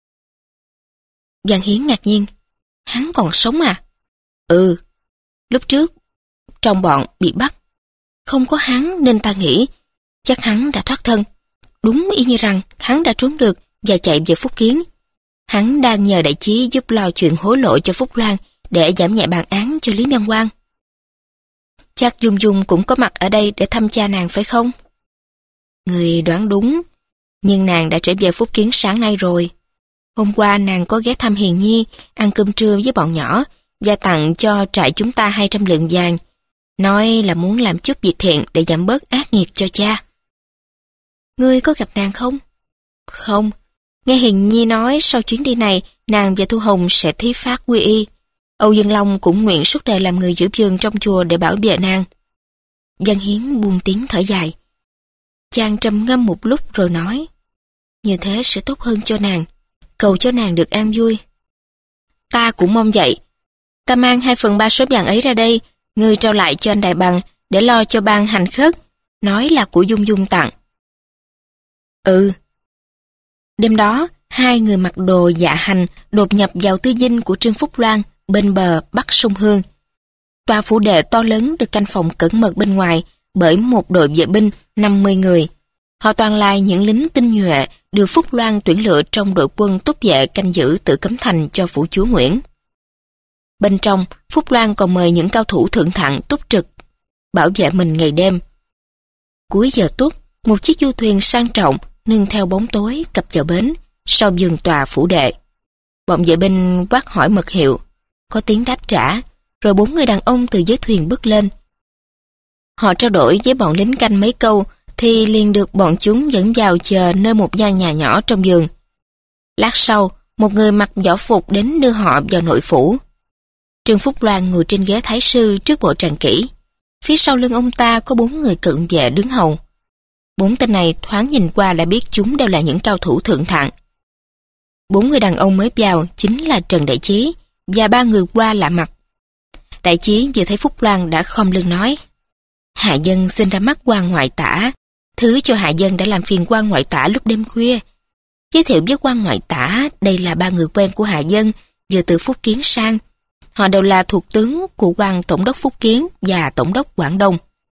Văn Hiến ngạc nhiên, hắn còn sống à? Ừ, lúc trước, trong bọn bị bắt. Không có hắn nên ta nghĩ, chắc hắn đã thoát thân. Đúng y như rằng hắn đã trốn được và chạy về Phúc Kiến. Hắn đang nhờ Đại Chí giúp lo chuyện hối lộ cho Phúc Loan để giảm nhẹ bản án cho Lý Văn Quang. Chắc Dung Dung cũng có mặt ở đây để thăm cha nàng phải không? Người đoán đúng, nhưng nàng đã trở về Phúc Kiến sáng nay rồi. Hôm qua nàng có ghé thăm Hiền Nhi, ăn cơm trưa với bọn nhỏ và tặng cho trại chúng ta hai trăm lượng vàng. Nói là muốn làm chút việc thiện để giảm bớt ác nghiệt cho cha. Ngươi có gặp nàng không? Không. Nghe Hiền Nhi nói sau chuyến đi này, nàng và Thu Hồng sẽ thí phát quy y. Âu Dương Long cũng nguyện suốt đời làm người giữ vườn trong chùa để bảo vệ nàng. Văn Hiến buông tiếng thở dài. Chàng trầm ngâm một lúc rồi nói, như thế sẽ tốt hơn cho nàng, cầu cho nàng được an vui. Ta cũng mong vậy. Ta mang hai phần ba số vàng ấy ra đây, ngươi trao lại cho anh Đại Bằng để lo cho ban hành khất, nói là của Dung Dung tặng. Ừ. Đêm đó, hai người mặc đồ dạ hành đột nhập vào tư dinh của Trương Phúc Loan bên bờ bắc sông Hương. Tòa phủ đệ to lớn được canh phòng cẩn mật bên ngoài bởi một đội vệ binh năm mươi người. Họ toàn là những lính tinh nhuệ được Phúc Loan tuyển lựa trong đội quân túc vệ canh giữ Tử Cấm Thành cho phủ chúa Nguyễn. Bên trong, Phúc Loan còn mời những cao thủ thượng thặng túc trực, bảo vệ mình ngày đêm. Cuối giờ tuất, một chiếc du thuyền sang trọng nương theo bóng tối cập vào bến sau vườn tòa phủ đệ. Bọn vệ binh quát hỏi mật hiệu, có tiếng đáp trả, rồi bốn người đàn ông từ dưới thuyền bước lên. Họ trao đổi với bọn lính canh mấy câu thì liền được bọn chúng dẫn vào chờ nơi một gian nhà nhỏ trong vườn. Lát sau, một người mặc võ phục đến đưa họ vào nội phủ. Trương Phúc Loan ngồi trên ghế thái sư trước bộ tràng kỹ. Phía sau lưng ông ta có bốn người cận vệ đứng hầu. Bốn tên này thoáng nhìn qua đã biết chúng đều là những cao thủ thượng thặng. Bốn người đàn ông mới vào chính là Trần Đại Chí và ba người qua lạ mặt. Đại Chí vừa thấy Phúc Loan đã khom lưng nói, hạ dân xin ra mắt quan ngoại tả, thứ cho hạ dân đã làm phiền quan ngoại tả lúc đêm khuya. Giới thiệu với quan ngoại tả, đây là ba người quen của hạ dân vừa từ Phúc Kiến sang. Họ đều là thuộc tướng của quan tổng đốc Phúc Kiến và tổng đốc Quảng Đông.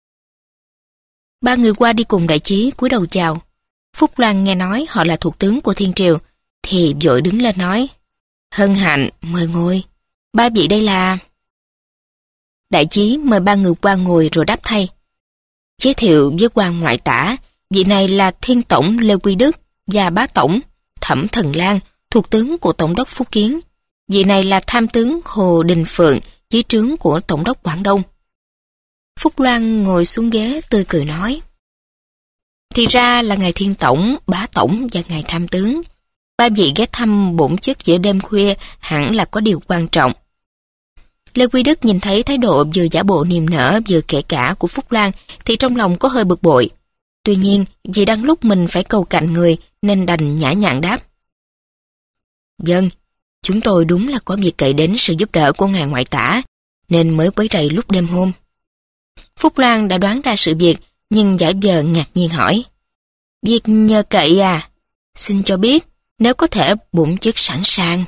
Ba người qua đi cùng Đại Chí cúi đầu chào. Phúc Loan nghe nói họ là thuộc tướng của Thiên Triều, thì vội đứng lên nói, hân hạnh, mời ngồi. Ba vị đây là... Đại Chí mời ba người qua ngồi rồi đáp thay. Giới thiệu với quan ngoại tả, vị này là Thiên Tổng Lê Quy Đức và bá tổng Thẩm Thần Lan, thuộc tướng của tổng đốc Phúc Kiến. Vị này là tham tướng Hồ Đình Phượng, dưới trướng của tổng đốc Quảng Đông. Phúc Loan ngồi xuống ghế tươi cười nói, thì ra là ngài Thiên Tổng, bá tổng và ngài tham tướng. Ba vị ghé thăm bổn chức giữa đêm khuya hẳn là có điều quan trọng. Lê Quy Đức nhìn thấy thái độ vừa giả bộ niềm nở vừa kể cả của Phúc Loan thì trong lòng có hơi bực bội. Tuy nhiên, vì đang lúc mình phải cầu cạnh người nên đành nhã nhặn đáp. Vâng, chúng tôi đúng là có việc cậy đến sự giúp đỡ của ngài ngoại tả nên mới quấy rầy lúc đêm hôm. Phúc Loan đã đoán ra sự việc, nhưng giả vờ ngạc nhiên hỏi. Việc nhờ cậy à? Xin cho biết, nếu có thể bổn chức sẵn sàng.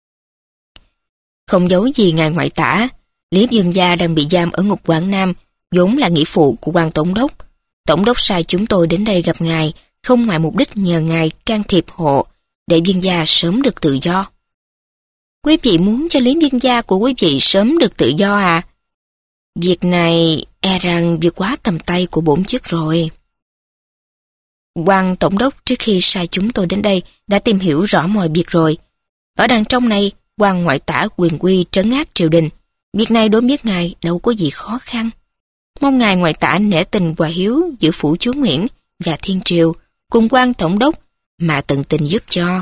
Không giấu gì ngài ngoại tả, Lý Dương Gia đang bị giam ở ngục Quảng Nam, vốn là nghĩa phụ của quan tổng đốc. Tổng đốc sai chúng tôi đến đây gặp ngài, không ngoài mục đích nhờ ngài can thiệp hộ, để Dương Gia sớm được tự do. Quý vị muốn cho Lý Dương Gia của quý vị sớm được tự do à? Việc này e rằng vượt quá tầm tay của bổn chức rồi. Quan tổng đốc trước khi sai chúng tôi đến đây đã tìm hiểu rõ mọi việc rồi. Ở đằng trong này, quan ngoại tả quyền quy trấn áp triều đình. Việc này đối với ngài đâu có gì khó khăn. Mong ngài ngoại tả nể tình hòa hiếu giữa phủ chúa Nguyễn và thiên triều cùng quan tổng đốc mà tận tình giúp cho.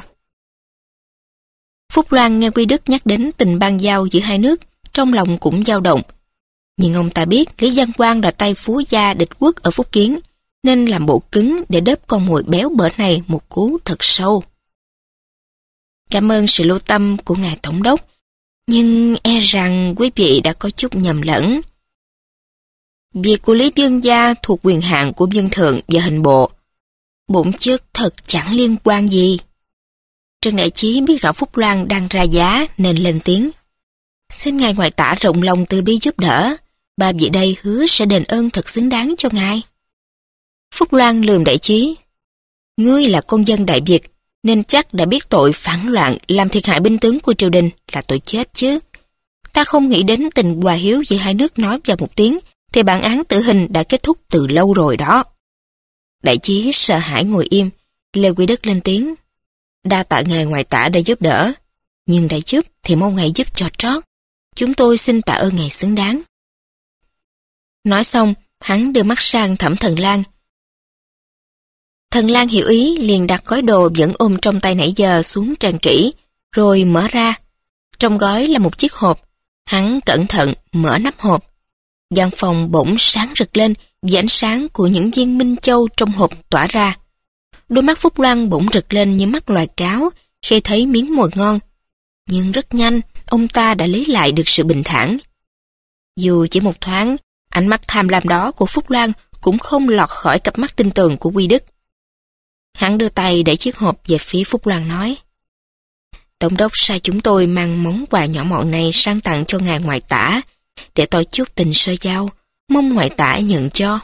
Phúc Loan nghe Quy Đức nhắc đến tình ban giao giữa hai nước, trong lòng cũng dao động. Nhưng ông ta biết Lý Văn Quang là tay phú gia địch quốc ở Phúc Kiến, nên làm bộ cứng để đớp con mồi béo bở này một cú thật sâu. Cảm ơn sự lưu tâm của ngài tổng đốc, nhưng e rằng quý vị đã có chút nhầm lẫn. Việc của Lý Dương Gia thuộc quyền hạn của Dân Thượng và Hình Bộ. Bổn chức thật chẳng liên quan gì. Trần Đại Chí biết rõ Phúc Loan đang ra giá nên lên tiếng. Xin ngài ngoại tả rộng lòng từ bi giúp đỡ, bà vị đây hứa sẽ đền ơn thật xứng đáng cho ngài. Phúc Loan lườm Đại Chí. Ngươi là con dân Đại Việt, nên chắc đã biết tội phản loạn làm thiệt hại binh tướng của triều đình là tội chết chứ. Ta không nghĩ đến tình hòa hiếu giữa hai nước nói vào một tiếng, thì bản án tử hình đã kết thúc từ lâu rồi đó. Đại Chí sợ hãi ngồi im, Lê Quy Đức lên tiếng. Đa tạ ngài ngoại tả đã giúp đỡ, nhưng đã giúp thì mong ngài giúp cho trót. Chúng tôi xin tạ ơn ngài xứng đáng. Nói xong, hắn đưa mắt sang Thẩm Thần Lan. Thần Lan hiểu ý liền đặt gói đồ vẫn ôm trong tay nãy giờ xuống tràn kỹ, rồi mở ra. Trong gói là một chiếc hộp. Hắn cẩn thận mở nắp hộp. Gian phòng bỗng sáng rực lên vì ánh sáng của những viên minh châu trong hộp tỏa ra. Đôi mắt Phúc Loan bỗng rực lên như mắt loài cáo khi thấy miếng mồi ngon. Nhưng rất nhanh, ông ta đã lấy lại được sự bình thản. Dù chỉ một thoáng, ánh mắt tham lam đó của Phúc Loan cũng không lọt khỏi cặp mắt tinh tường của Quy Đức. Hắn đưa tay đẩy chiếc hộp về phía Phúc Loan nói. Tổng đốc sai chúng tôi mang món quà nhỏ mọn này sang tặng cho ngài ngoại tả, để tỏ chút tình sơ giao, mong ngoại tả nhận cho.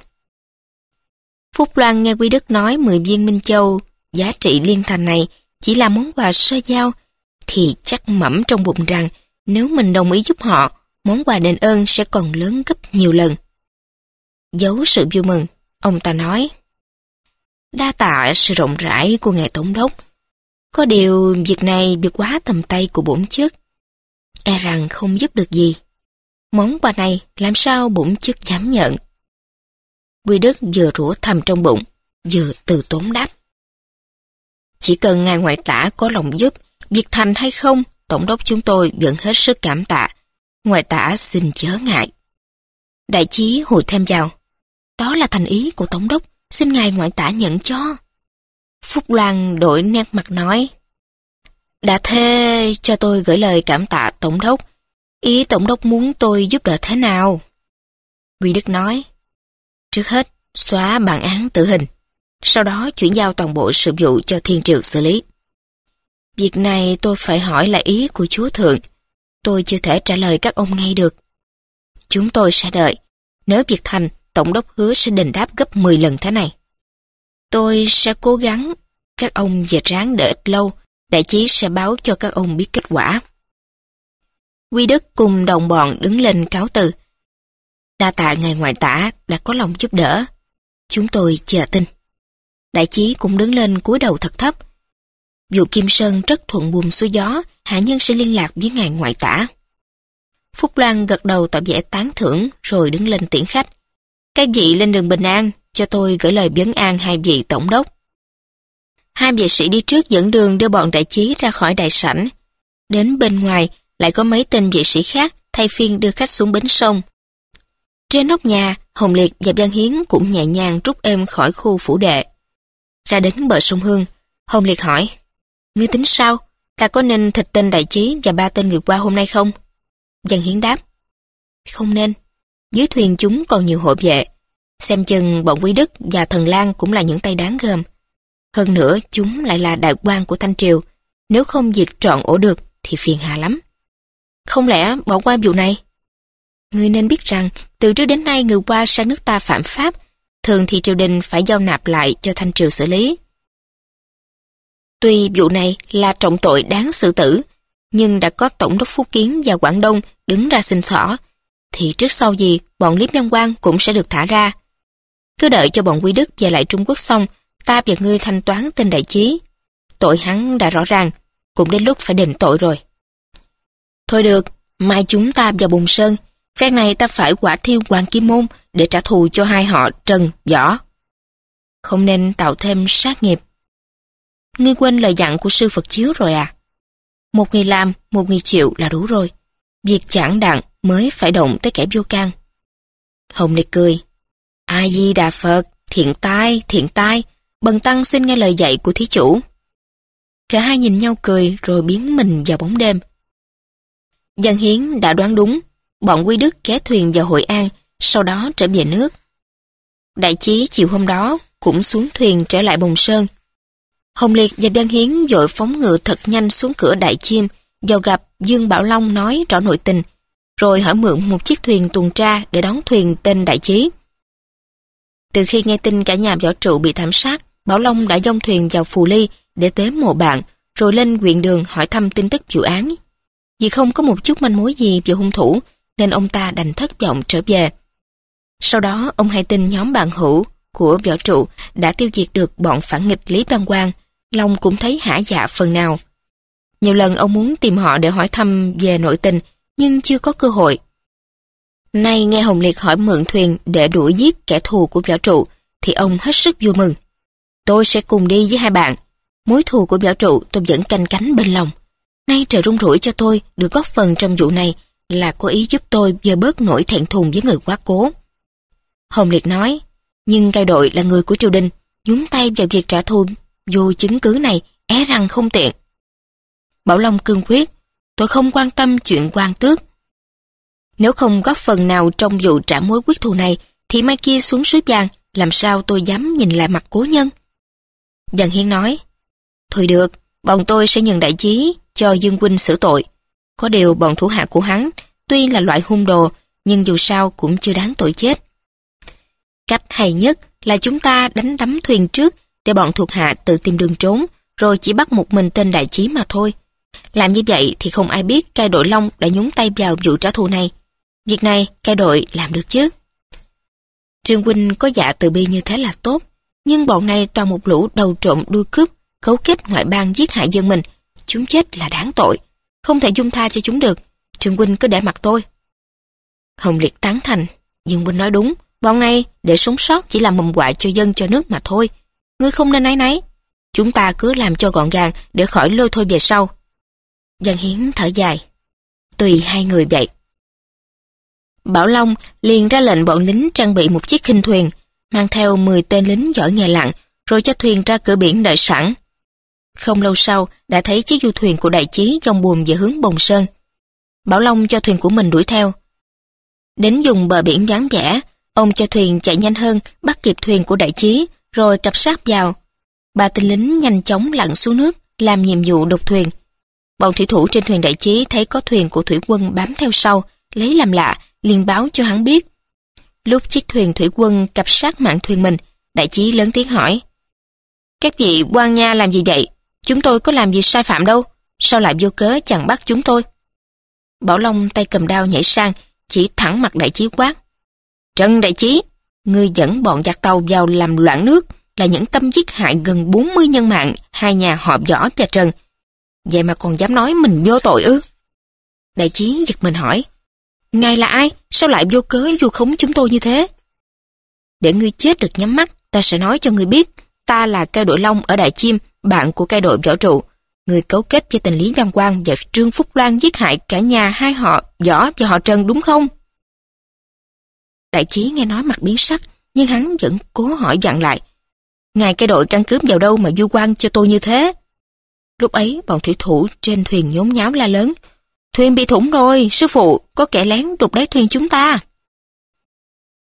Phúc Loan nghe Quy Đức nói mười viên minh châu, giá trị liên thành này chỉ là món quà sơ giao, thì chắc mẩm trong bụng rằng nếu mình đồng ý giúp họ, món quà đền ơn sẽ còn lớn gấp nhiều lần. Giấu sự vui mừng, ông ta nói. Đa tạ sự rộng rãi của ngài tổng đốc. Có điều việc này vượt quá tầm tay của bổn chức. E rằng không giúp được gì. Món quà này làm sao bổn chức dám nhận. Quy Đức vừa rủa thầm trong bụng, vừa từ tốn đáp. Chỉ cần ngài ngoại tả có lòng giúp, việc thành hay không, tổng đốc chúng tôi vẫn hết sức cảm tạ. Ngoại tả xin chớ ngại. Đại Chí hồi thêm vào. Đó là thành ý của tổng đốc, xin ngài ngoại tả nhận cho. Phúc Loan đổi nét mặt nói. Đã thế cho tôi gửi lời cảm tạ tổng đốc. Ý tổng đốc muốn tôi giúp đỡ thế nào? Quy Đức nói. Trước hết, xóa bản án tử hình. Sau đó chuyển giao toàn bộ sự vụ cho thiên triều xử lý. Việc này tôi phải hỏi là ý của chúa thượng. Tôi chưa thể trả lời các ông ngay được. Chúng tôi sẽ đợi. Nếu việc thành, tổng đốc hứa sẽ đền đáp gấp mười lần thế này. Tôi sẽ cố gắng. Các ông về ráng đợi ít lâu, Đại Chí sẽ báo cho các ông biết kết quả. Quy Đức cùng đồng bọn đứng lên cáo từ. Đa tạ ngài ngoại tả đã có lòng giúp đỡ. Chúng tôi chờ tin. Đại Chí cũng đứng lên cúi đầu thật thấp. Vụ Kim Sơn rất thuận buồm xuôi gió, hạ nhân sẽ liên lạc với ngài ngoại tả. Phúc Loan gật đầu tỏ vẻ tán thưởng rồi đứng lên tiễn khách. Các vị lên đường bình an, cho tôi gửi lời vấn an hai vị tổng đốc. Hai vệ sĩ đi trước dẫn đường đưa bọn Đại Chí ra khỏi đại sảnh. Đến bên ngoài lại có mấy tên vệ sĩ khác thay phiên đưa khách xuống bến sông. Trên nóc nhà, Hồng Liệt và Văn Hiến cũng nhẹ nhàng rút êm khỏi khu phủ đệ. Ra đến bờ sông Hương, Hồng Liệt hỏi, ngươi tính sao? Ta có nên thịt tên Đại Chí và ba tên người qua hôm nay không? Văn Hiến đáp, không nên. Dưới thuyền chúng còn nhiều hộ vệ. Xem chừng bọn Quý Đức và Thần Lang cũng là những tay đáng gờm. Hơn nữa chúng lại là đại quan của Thanh Triều. Nếu không diệt trọn ổ được thì phiền hà lắm. Không lẽ bỏ qua vụ này? Ngươi nên biết rằng từ trước đến nay người qua sang nước ta phạm pháp, thường thì triều đình phải giao nạp lại cho Thanh Triều xử lý. Tuy vụ này là trọng tội đáng xử tử, nhưng đã có Tổng đốc Phúc Kiến và Quảng Đông đứng ra xin xỏ, thì trước sau gì bọn Liếp Văn Quang cũng sẽ được thả ra. Cứ đợi cho bọn Quý Đức về lại Trung Quốc xong, ta và ngươi thanh toán tên Đại Chí. Tội hắn đã rõ ràng, cũng đến lúc phải đền tội rồi. Thôi được, mai chúng ta vào Bùng Sơn, phen này ta phải quả thiêu Hoàng Kim Môn để trả thù cho hai họ Trần, Võ. Không nên tạo thêm sát nghiệp. Ngươi quên lời dặn của sư Phật Chiếu rồi à? Một người làm, một người chịu là đủ rồi. Việc chảng đặng mới phải động tới kẻ vô can. Hồng Liệt cười. A Di Đà Phật, thiện tai, thiện tai, bần tăng xin nghe lời dạy của thí chủ. Cả hai nhìn nhau cười rồi biến mình vào bóng đêm. Văn Hiến đã đoán đúng, bọn Quý Đức ghé thuyền vào Hội An, sau đó trở về nước. Đại Chí chiều hôm đó cũng xuống thuyền trở lại Bồng Sơn. Hồng Liệt và Văn Hiến vội phóng ngựa thật nhanh xuống cửa Đại Chiêm, vào gặp Dương Bảo Long nói rõ nội tình, rồi hỏi mượn một chiếc thuyền tuần tra để đón thuyền tên Đại Chí. Từ khi nghe tin cả nhà Võ Trụ bị thảm sát, Bảo Long đã dông thuyền vào Phù Ly để tế mộ bạn, rồi lên huyện Đường hỏi thăm tin tức vụ án. Vì không có một chút manh mối gì về hung thủ, nên ông ta đành thất vọng trở về. Sau đó, ông hay tin nhóm bạn hữu của Võ Trụ đã tiêu diệt được bọn phản nghịch Lý Văn Quang. Long cũng thấy hả dạ phần nào. Nhiều lần ông muốn tìm họ để hỏi thăm về nội tình, nhưng chưa có cơ hội. Nay nghe Hồng Liệt hỏi mượn thuyền để đuổi giết kẻ thù của Võ Trụ, thì ông hết sức vui mừng. Tôi sẽ cùng đi với hai bạn. Mối thù của Võ Trụ tôi vẫn canh cánh bên lòng. Nay trời rung rủi cho tôi được góp phần trong vụ này là có ý giúp tôi vơi bớt nỗi thẹn thùng với người quá cố. Hồng Liệt nói, nhưng cai đội là người của triều đình, nhúng tay vào việc trả thù vô chứng cứ này é rằng không tiện. Bảo Long cương quyết, tôi không quan tâm chuyện quan tước. Nếu không góp phần nào trong vụ trả mối quyết thù này, thì mai kia xuống suối vàng, làm sao tôi dám nhìn lại mặt cố nhân? Văn Hiến nói, thôi được, bọn tôi sẽ nhận Đại Chí cho Dương huynh xử tội. Có điều bọn thủ hạ của hắn, tuy là loại hung đồ, nhưng dù sao cũng chưa đáng tội chết. Cách hay nhất là chúng ta đánh đắm thuyền trước, để bọn thuộc hạ tự tìm đường trốn, rồi chỉ bắt một mình tên Đại Chí mà thôi. Làm như vậy thì không ai biết cai đội Long đã nhúng tay vào vụ trả thù này. Việc này cai đội làm được chứ? Trương huynh có dạ từ bi như thế là tốt, nhưng bọn này toàn một lũ đầu trộm đuôi cướp, cấu kết ngoại bang giết hại dân mình. Chúng chết là đáng tội, không thể dung tha cho chúng được. Trương huynh cứ để mặc tôi. Hồng Liệt tán thành, Dương huynh nói đúng, bọn này để sống sót chỉ là mầm họa cho dân cho nước mà thôi. Ngươi không nên áy náy. Chúng ta cứ làm cho gọn gàng để khỏi lôi thôi về sau. Văn Hiến thở dài. Tùy hai người vậy. Bảo Long liền ra lệnh bọn lính trang bị một chiếc khinh thuyền, mang theo mười tên lính giỏi nghề lặn, rồi cho thuyền ra cửa biển đợi sẵn. Không lâu sau, đã thấy chiếc du thuyền của Đại Chí dòng buồm về hướng Bồng Sơn. Bảo Long cho thuyền của mình đuổi theo. Đến vùng bờ biển vắng vẻ, ông cho thuyền chạy nhanh hơn, bắt kịp thuyền của Đại Chí, rồi cập sát vào. Ba tên lính nhanh chóng lặn xuống nước, làm nhiệm vụ đục thuyền. Bọn thủy thủ trên thuyền Đại Chí thấy có thuyền của thủy quân bám theo sau, lấy làm lạ, liền báo cho hắn biết. Lúc chiếc thuyền thủy quân cập sát mạn thuyền mình, Đại Chí lớn tiếng hỏi. Các vị quan nha làm gì vậy? Chúng tôi có làm gì sai phạm đâu, sao lại vô cớ chẳng bắt chúng tôi? Bảo Long tay cầm đao nhảy sang, chỉ thẳng mặt Đại Chí quát. Trần Đại Chí, ngươi dẫn bọn giặc tàu vào làm loạn nước, là những tâm giết hại gần bốn mươi nhân mạng hai nhà họ Võ và Trần. Vậy mà còn dám nói mình vô tội ư? Đại Chí giật mình hỏi. Ngài là ai? Sao lại vô cớ vu khống chúng tôi như thế? Để ngươi chết được nhắm mắt, ta sẽ nói cho ngươi biết. Ta là cai đội Long ở Đại Chiêm, bạn của cai đội Võ Trụ. Ngươi cấu kết với tình Lý Văn Quang và Trương Phúc Loan giết hại cả nhà hai họ Võ và họ Trần đúng không? Đại Chí nghe nói mặt biến sắc, nhưng hắn vẫn cố hỏi dặn lại. Ngài cai đội căn cướp vào đâu mà vu oan cho tôi như thế? Lúc ấy bọn thủy thủ trên thuyền nhốn nháo la lớn. Thuyền bị thủng rồi, sư phụ, có kẻ lén đục đáy thuyền chúng ta.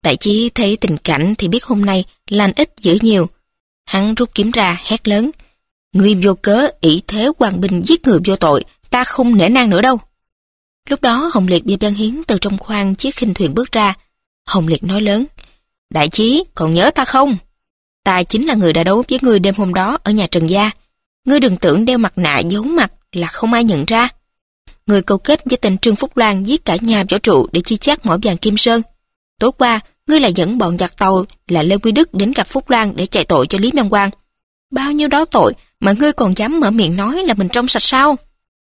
Đại Chí thấy tình cảnh thì biết hôm nay lành ít dữ nhiều. Hắn rút kiếm ra hét lớn: "Ngươi vô cớ ỷ thế quan binh giết người vô tội, ta không nể nang nữa đâu." Lúc đó Hồng Liệt và Văn Hiến từ trong khoang chiếc khinh thuyền bước ra. Hồng Liệt nói lớn: "Đại Chí, còn nhớ ta không? Ta chính là người đã đấu với ngươi đêm hôm đó ở nhà Trần Gia. Ngươi đừng tưởng đeo mặt nạ giấu mặt là không ai nhận ra. Ngươi câu kết với tên Trương Phúc Loan giết cả nhà võ trụ để chi chác mỏ vàng Kim Sơn. Tối qua, ngươi lại dẫn bọn giặc tàu là Lê Quy Đức đến gặp Phúc Loan để chạy tội cho Lý Văn Quang. Bao nhiêu đó tội mà ngươi còn dám mở miệng nói là mình trong sạch sao?"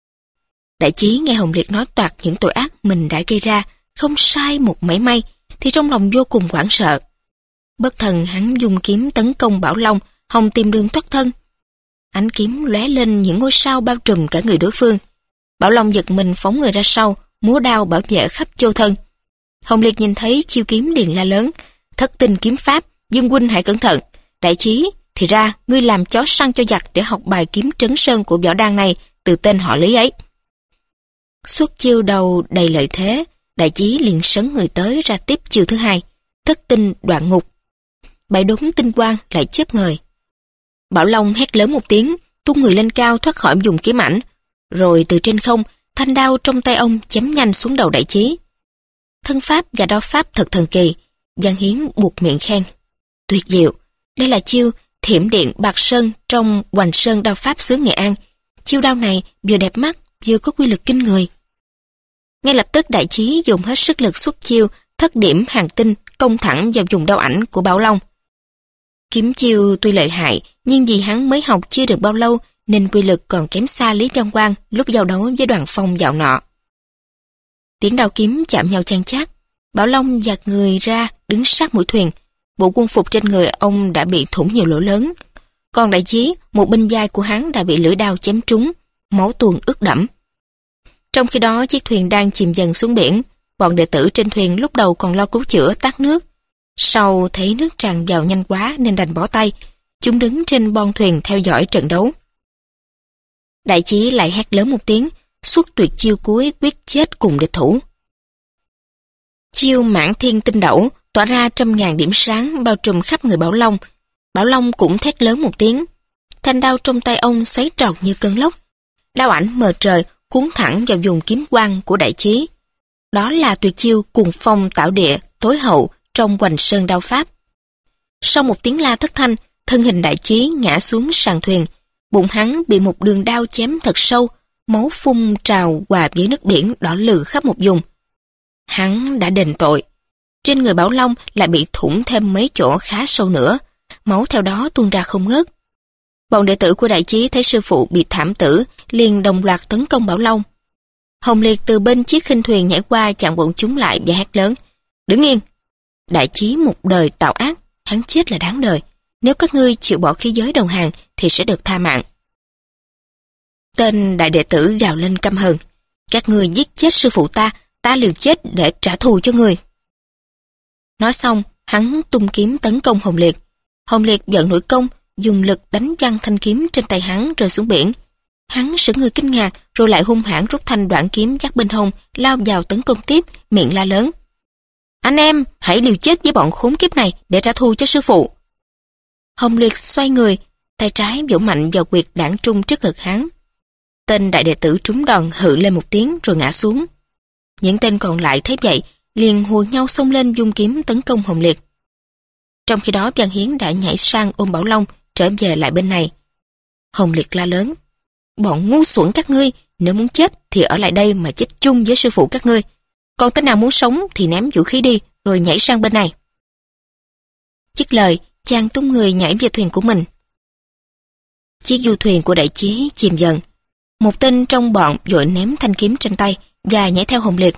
Đại Chí nghe Hồng Liệt nói toạc những tội ác mình đã gây ra, không sai một mảy may, thì trong lòng vô cùng hoảng sợ. Bất thần hắn dùng kiếm tấn công Bảo Long, hòng tìm đường thoát thân. Ánh kiếm lóe lên những ngôi sao bao trùm cả người đối phương. Bảo Long giật mình phóng người ra sau, múa đao bảo vệ khắp châu thân. Hồng Liệt nhìn thấy chiêu kiếm liền la lớn: "Thất tinh kiếm pháp, Dương huynh hãy cẩn thận. Đại Chí, thì ra ngươi làm chó săn cho giặc để học bài kiếm trấn sơn của võ đan này từ tên họ Lý ấy." Xuất chiêu đầu đầy lợi thế, Đại Chí liền sấn người tới ra tiếp chiêu thứ hai, thất tinh đoạn ngục. Bảy đốm tinh quang lại chớp ngời. Bảo Long hét lớn một tiếng, tung người lên cao thoát khỏi vùng kiếm ảnh, rồi từ trên không, thanh đao trong tay ông chém nhanh xuống đầu Đại Chí. Thân pháp và đao pháp thật thần kỳ. Văn Hiến buột miệng khen: "Tuyệt diệu, đây là chiêu thiểm điện bạc sơn trong Hoành Sơn đao pháp xứ Nghệ An. Chiêu đao này vừa đẹp mắt, vừa có quy lực kinh người." Ngay lập tức Đại Chí dùng hết sức lực xuất chiêu thất điểm hàng tinh công thẳng vào vùng đao ảnh của Bảo Long. Kiếm chiêu tuy lợi hại, nhưng vì hắn mới học chưa được bao lâu nên quy lực còn kém xa Lý Văn Quang lúc giao đấu với Đoàn Phong dạo nọ. Tiếng đao kiếm chạm nhau chan chát, Bảo Long giạt người ra đứng sát mũi thuyền. Bộ quân phục trên người ông đã bị thủng nhiều lỗ lớn. Còn Đại Chí, một bên vai của hắn đã bị lưỡi đao chém trúng, máu tuôn ướt đẫm. Trong khi đó chiếc thuyền đang chìm dần xuống biển. Bọn đệ tử trên thuyền lúc đầu còn lo cứu chữa tát nước. Sau thấy nước tràn vào nhanh quá nên đành bỏ tay. Chúng đứng trên bon thuyền theo dõi trận đấu. Đại Chí lại hét lớn một tiếng, xuất tuyệt chiêu cuối quyết chết cùng địch thủ. Chiêu Mãn Thiên Tinh Đẩu tỏa ra trăm ngàn điểm sáng bao trùm khắp người Bảo Long. Bảo Long cũng thét lớn một tiếng. Thanh đao trong tay ông xoáy tròn như cơn lốc. Đao ảnh mờ trời cuốn thẳng vào vùng kiếm quang của Đại Chí. Đó là tuyệt chiêu cuồng phong tạo địa tối hậu trong Hoành Sơn đao pháp. Sau một tiếng la thất thanh, thân hình Đại Chí ngã xuống sàn thuyền. Bụng hắn bị một đường đao chém thật sâu, máu phun trào hòa với nước biển đỏ lừ khắp một vùng. Hắn đã đền tội. Trên người Bảo Long lại bị thủng thêm mấy chỗ khá sâu nữa, máu theo đó tuôn ra không ngớt. Bọn đệ tử của Đại Chí thấy sư phụ bị thảm tử, liền đồng loạt tấn công Bảo Long. Hồng Liệt từ bên chiếc khinh thuyền nhảy qua chặn bọn chúng lại và hét lớn: "Đứng yên! Đại Chí một đời tạo ác, hắn chết là đáng đời. Nếu các ngươi chịu bỏ khí giới đầu hàng thì sẽ được tha mạng." Tên đại đệ tử gào lên căm hờn: "Các ngươi giết chết sư phụ ta, ta liều chết để trả thù cho ngươi." Nói xong, hắn tung kiếm tấn công Hồng Liệt. Hồng Liệt giận nội công, dùng lực đánh văng thanh kiếm trên tay hắn rơi xuống biển. Hắn sững người kinh ngạc, rồi lại hung hãn rút thanh đoạn kiếm chắc bên hông, lao vào tấn công tiếp, miệng la lớn: "Anh em, hãy liều chết với bọn khốn kiếp này để trả thù cho sư phụ." Hồng Liệt xoay người, tay trái vỗ mạnh vào quyệt đảng trung trước ngực hắn. Tên đại đệ tử trúng đòn hự lên một tiếng rồi ngã xuống. Những tên còn lại thấy vậy, liền hùa nhau xông lên dung kiếm tấn công Hồng Liệt. Trong khi đó Văn Hiến đã nhảy sang ôm Bảo Long, trở về lại bên này. Hồng Liệt la lớn: "Bọn ngu xuẩn các ngươi, nếu muốn chết thì ở lại đây mà chết chung với sư phụ các ngươi. Còn tên nào muốn sống thì ném vũ khí đi, rồi nhảy sang bên này." Dứt lời, chàng tung người nhảy về thuyền của mình. Chiếc du thuyền của Đại Chí chìm dần. Một tên trong bọn vội ném thanh kiếm trên tay và nhảy theo Hồng Liệt.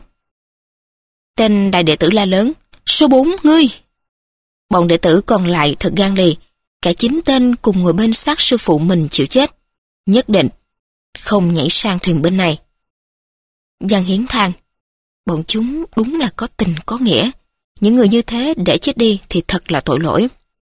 Tên đại đệ tử la lớn: "Số bốn, ngươi!" Bọn đệ tử còn lại thật gan lì. Cả chín tên cùng ngồi bên xác sư phụ mình chịu chết. Nhất định không nhảy sang thuyền bên này. Văn Hiến than: "Bọn chúng đúng là có tình có nghĩa. Những người như thế để chết đi thì thật là tội lỗi."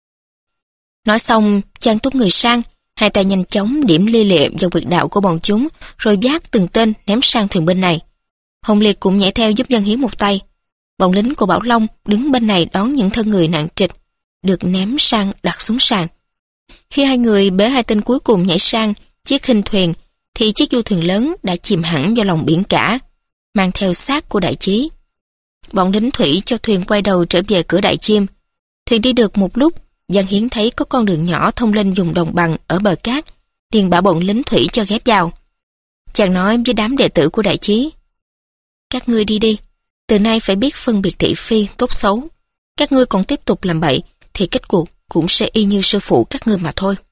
Nói xong, chàng tung người sang, hai tay nhanh chóng điểm lia lịa vào quyệt đạo của bọn chúng, rồi vác từng tên ném sang thuyền bên này. Hồng Liệt cũng nhảy theo giúp Văn Hiến một tay. Bọn lính của Bảo Long đứng bên này đón những thân người nặng trịch, được ném sang đặt xuống sàn. Khi hai người bế hai tên cuối cùng nhảy sang chiếc khinh thuyền, thì chiếc du thuyền lớn đã chìm hẳn vào lòng biển cả, mang theo xác của Đại Chí. Bọn lính thủy cho thuyền quay đầu trở về cửa Đại Chiêm. Thuyền đi được một lúc, Văn Hiến thấy có con đường nhỏ thông lên vùng đồng bằng ở bờ cát, liền bảo bọn lính thủy cho ghép vào. Chàng nói với đám đệ tử của Đại Chí: các ngươi đi đi, từ nay phải biết phân biệt thị phi tốt xấu. Các ngươi còn tiếp tục làm bậy thì kết cuộc cũng sẽ y như sư phụ các ngươi mà thôi.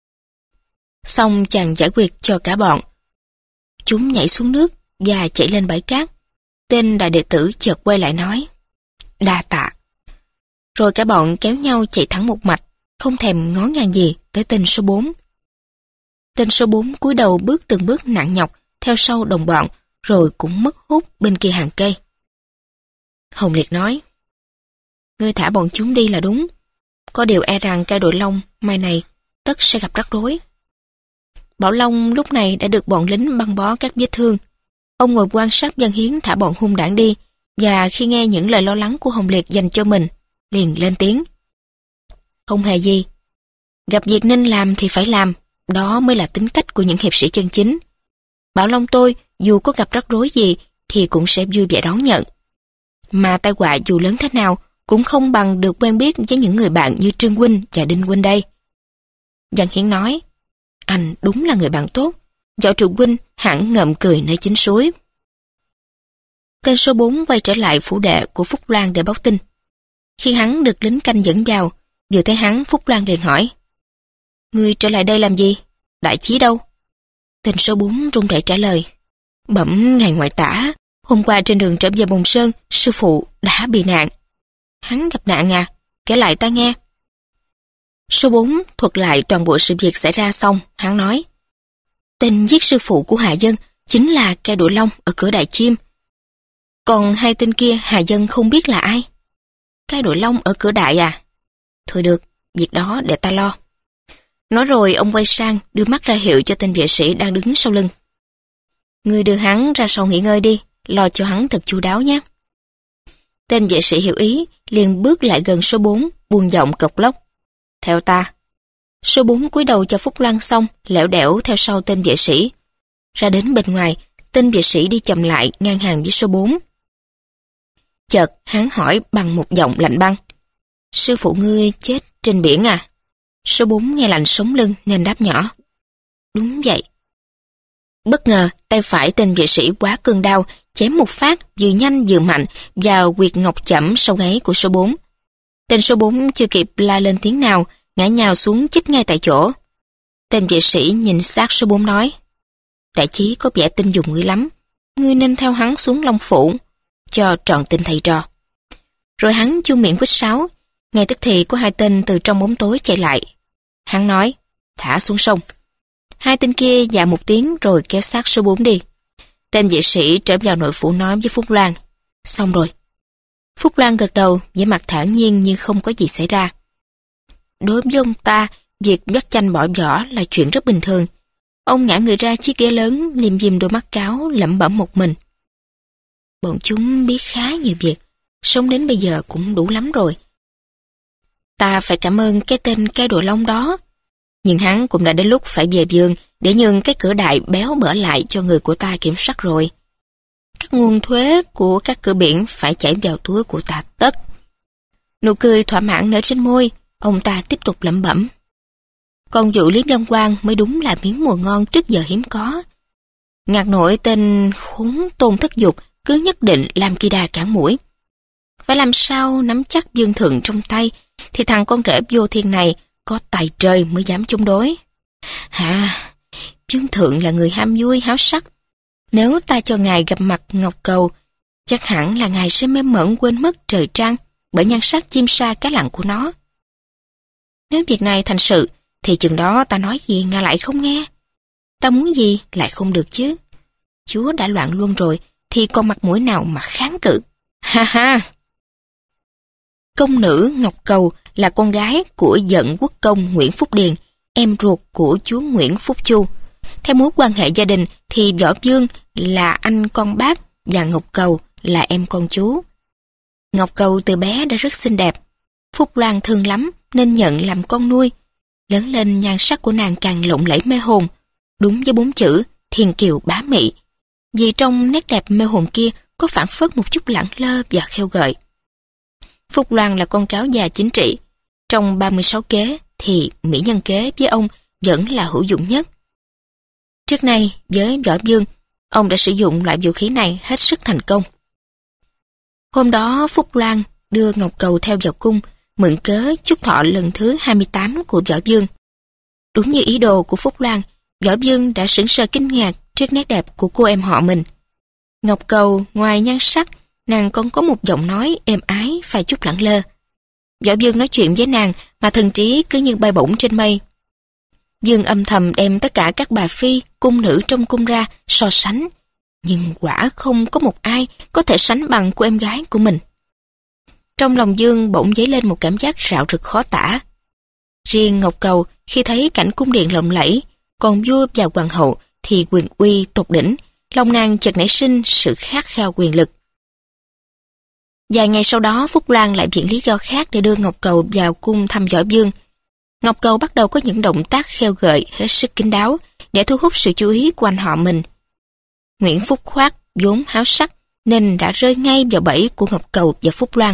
Xong chàng giải quyết cho cả bọn. Chúng nhảy xuống nước và chạy lên bãi cát. Tên đại đệ tử chợt quay lại nói: đa tạ. Rồi cả bọn kéo nhau chạy thẳng một mạch, không thèm ngó ngàng gì tới tên số bốn. Tên số bốn cúi đầu bước từng bước nặng nhọc theo sau đồng bọn, rồi cũng mất hút bên kia hàng cây. Hồng Liệt nói: ngươi thả bọn chúng đi là đúng. Có điều e rằng Cai Đội Long mai này tất sẽ gặp rắc rối. Bảo Long lúc này đã được bọn lính băng bó các vết thương. Ông ngồi quan sát Văn Hiến thả bọn hung đảng đi, và khi nghe những lời lo lắng của Hồng Liệt dành cho mình, liền lên tiếng: không hề gì. Gặp việc nên làm thì phải làm, đó mới là tính cách của những hiệp sĩ chân chính. Bảo Long tôi dù có gặp rắc rối gì thì cũng sẽ vui vẻ đón nhận. Mà tai họa dù lớn thế nào cũng không bằng được quen biết với những người bạn như Trương huynh và Đinh huynh đây. Văn Hiến nói: anh đúng là người bạn tốt. Võ Trụ huynh hẳn ngậm cười nơi chính suối. Tên số bốn quay trở lại phủ đệ của Phúc Loan để báo tin. Khi hắn được lính canh dẫn vào, vừa thấy hắn, Phúc Loan liền hỏi: ngươi trở lại đây làm gì? Đại Chí đâu? Tên số bốn run rẩy trả lời: bẩm ngài ngoại tả, hôm qua trên đường trở về Bồng Sơn, sư phụ đã bị nạn. Hắn gặp nạn à? Kể lại ta nghe. Số bốn thuật lại toàn bộ sự việc xảy ra xong, hắn nói: tên giết sư phụ của Hà Dân chính là Cai Đội Long ở cửa Đại Chiêm. Còn hai tên kia Hà Dân không biết là ai. Cai Đội Long ở cửa Đại à? Thôi được, việc đó để ta lo. Nói rồi ông quay sang đưa mắt ra hiệu cho tên vệ sĩ đang đứng sau lưng. Ngươi đưa hắn ra sau nghỉ ngơi đi, lo cho hắn thật chu đáo nhé. Tên vệ sĩ hiểu ý, liền bước lại gần số bốn, buông giọng cộc lốc: theo ta. Số bốn cúi đầu cho Phúc Loan xong, lẻo đẻo theo sau tên vệ sĩ. Ra đến bên ngoài, tên vệ sĩ đi chậm lại ngang hàng với số bốn. Chợt hắn hỏi bằng một giọng lạnh băng: sư phụ ngươi chết trên biển à? Số bốn nghe lạnh sống lưng nên đáp nhỏ: đúng vậy. Bất ngờ tay phải tên vệ sĩ quá cương đao, chém một phát vừa nhanh vừa mạnh vào huyệt ngọc chẩm sau gáy của số bốn. Tên số bốn chưa kịp la lên tiếng nào, ngã nhào xuống chết ngay tại chỗ. Tên vệ sĩ nhìn xác số bốn nói: Đại Chí có vẻ tin dùng ngươi lắm, ngươi nên theo hắn xuống Long Phủ cho trọn tình thầy trò. Rồi hắn chu miệng quýt sáo. Ngay tức thì có hai tên từ trong bóng tối chạy lại. Hắn nói: thả xuống sông. Hai tên kia dạ một tiếng rồi kéo xác số bốn đi. Tên vệ sĩ trở vào nội phủ nói với Phúc Loan: xong rồi. Phúc Loan gật đầu, vẻ mặt thản nhiên như không có gì xảy ra. Đối với ông ta, việc dắt chanh bỏ vỏ là chuyện rất bình thường. Ông ngã người ra chiếc ghế lớn, liêm diêm đôi mắt cáo, lẩm bẩm một mình: bọn chúng biết khá nhiều việc, sống đến bây giờ cũng đủ lắm rồi. Ta phải cảm ơn cái tên Cai Đội Long đó. Nhưng hắn cũng đã đến lúc phải về vườn để nhường cái cửa Đại béo bở lại cho người của ta kiểm soát rồi. Các nguồn thuế của các cửa biển phải chảy vào túi của ta tất. Nụ cười thỏa mãn nở trên môi, ông ta tiếp tục lẩm bẩm: còn vụ Lý Văn Quang mới đúng là miếng mùa ngon trước giờ hiếm có. Ngạc nổi tên khốn Tôn Thất Dục cứ nhất định làm kỳ đà cản mũi. Phải làm sao nắm chắc Dương Thượng trong tay thì thằng con rể vô thiên này có tài trời mới dám chống đối. Hả, Dương Thượng là người ham vui háo sắc. Nếu ta cho ngài gặp mặt Ngọc Cầu, chắc hẳn là ngài sẽ mê mẩn quên mất trời trăng bởi nhan sắc chim sa cá lặn của nó. Nếu việc này thành sự thì chừng đó ta nói gì ngài lại không nghe. Ta muốn gì lại không được chứ. Chúa đã loạn luôn rồi thì còn mặt mũi nào mà kháng cự. Ha ha. Công nữ Ngọc Cầu là con gái của Dận Quốc công Nguyễn Phúc Điền, em ruột của chúa Nguyễn Phúc Chu. Theo mối quan hệ gia đình thì Võ Vương là anh con bác và Ngọc Cầu là em con chú. Ngọc Cầu từ bé đã rất xinh đẹp. Phúc Loan thương lắm nên nhận làm con nuôi. Lớn lên nhan sắc của nàng càng lộng lẫy mê hồn, đúng với bốn chữ thiên kiều bá mị. Vì trong nét đẹp mê hồn kia có phảng phất một chút lẳng lơ và khêu gợi. Phúc Loan là con cáo già chính trị. Trong ba mươi sáu kế thì mỹ nhân kế với ông vẫn là hữu dụng nhất. Trước nay với Võ Dương, ông đã sử dụng loại vũ khí này hết sức thành công. Hôm đó Phúc Loan đưa Ngọc Cầu theo vào cung, mượn cớ chúc thọ lần thứ hai mươi tám của Võ Dương. Đúng như ý đồ của Phúc Loan, Võ Dương đã sững sờ kinh ngạc trước nét đẹp của cô em họ mình. Ngọc Cầu ngoài nhan sắc, nàng còn có một giọng nói êm ái pha chút lẳng lơ. Võ Dương nói chuyện với nàng mà thần trí cứ như bay bổng trên mây. Dương âm thầm đem tất cả các bà phi, cung nữ trong cung ra so sánh, nhưng quả không có một ai có thể sánh bằng cô em gái của mình. Trong lòng Dương bỗng dấy lên một cảm giác rạo rực khó tả. Riêng Ngọc Cầu khi thấy cảnh cung điện lộng lẫy, còn vua và hoàng hậu thì quyền uy tột đỉnh, lòng nàng chợt nảy sinh sự khát khao quyền lực. Vài ngày sau đó Phúc Loan lại viện lý do khác để đưa Ngọc Cầu vào cung thăm Võ Dương. Ngọc Cầu bắt đầu có những động tác khêu gợi hết sức kín đáo để thu hút sự chú ý của anh họ mình. Nguyễn Phúc Khoát vốn háo sắc nên đã rơi ngay vào bẫy của Ngọc Cầu và Phúc Loan.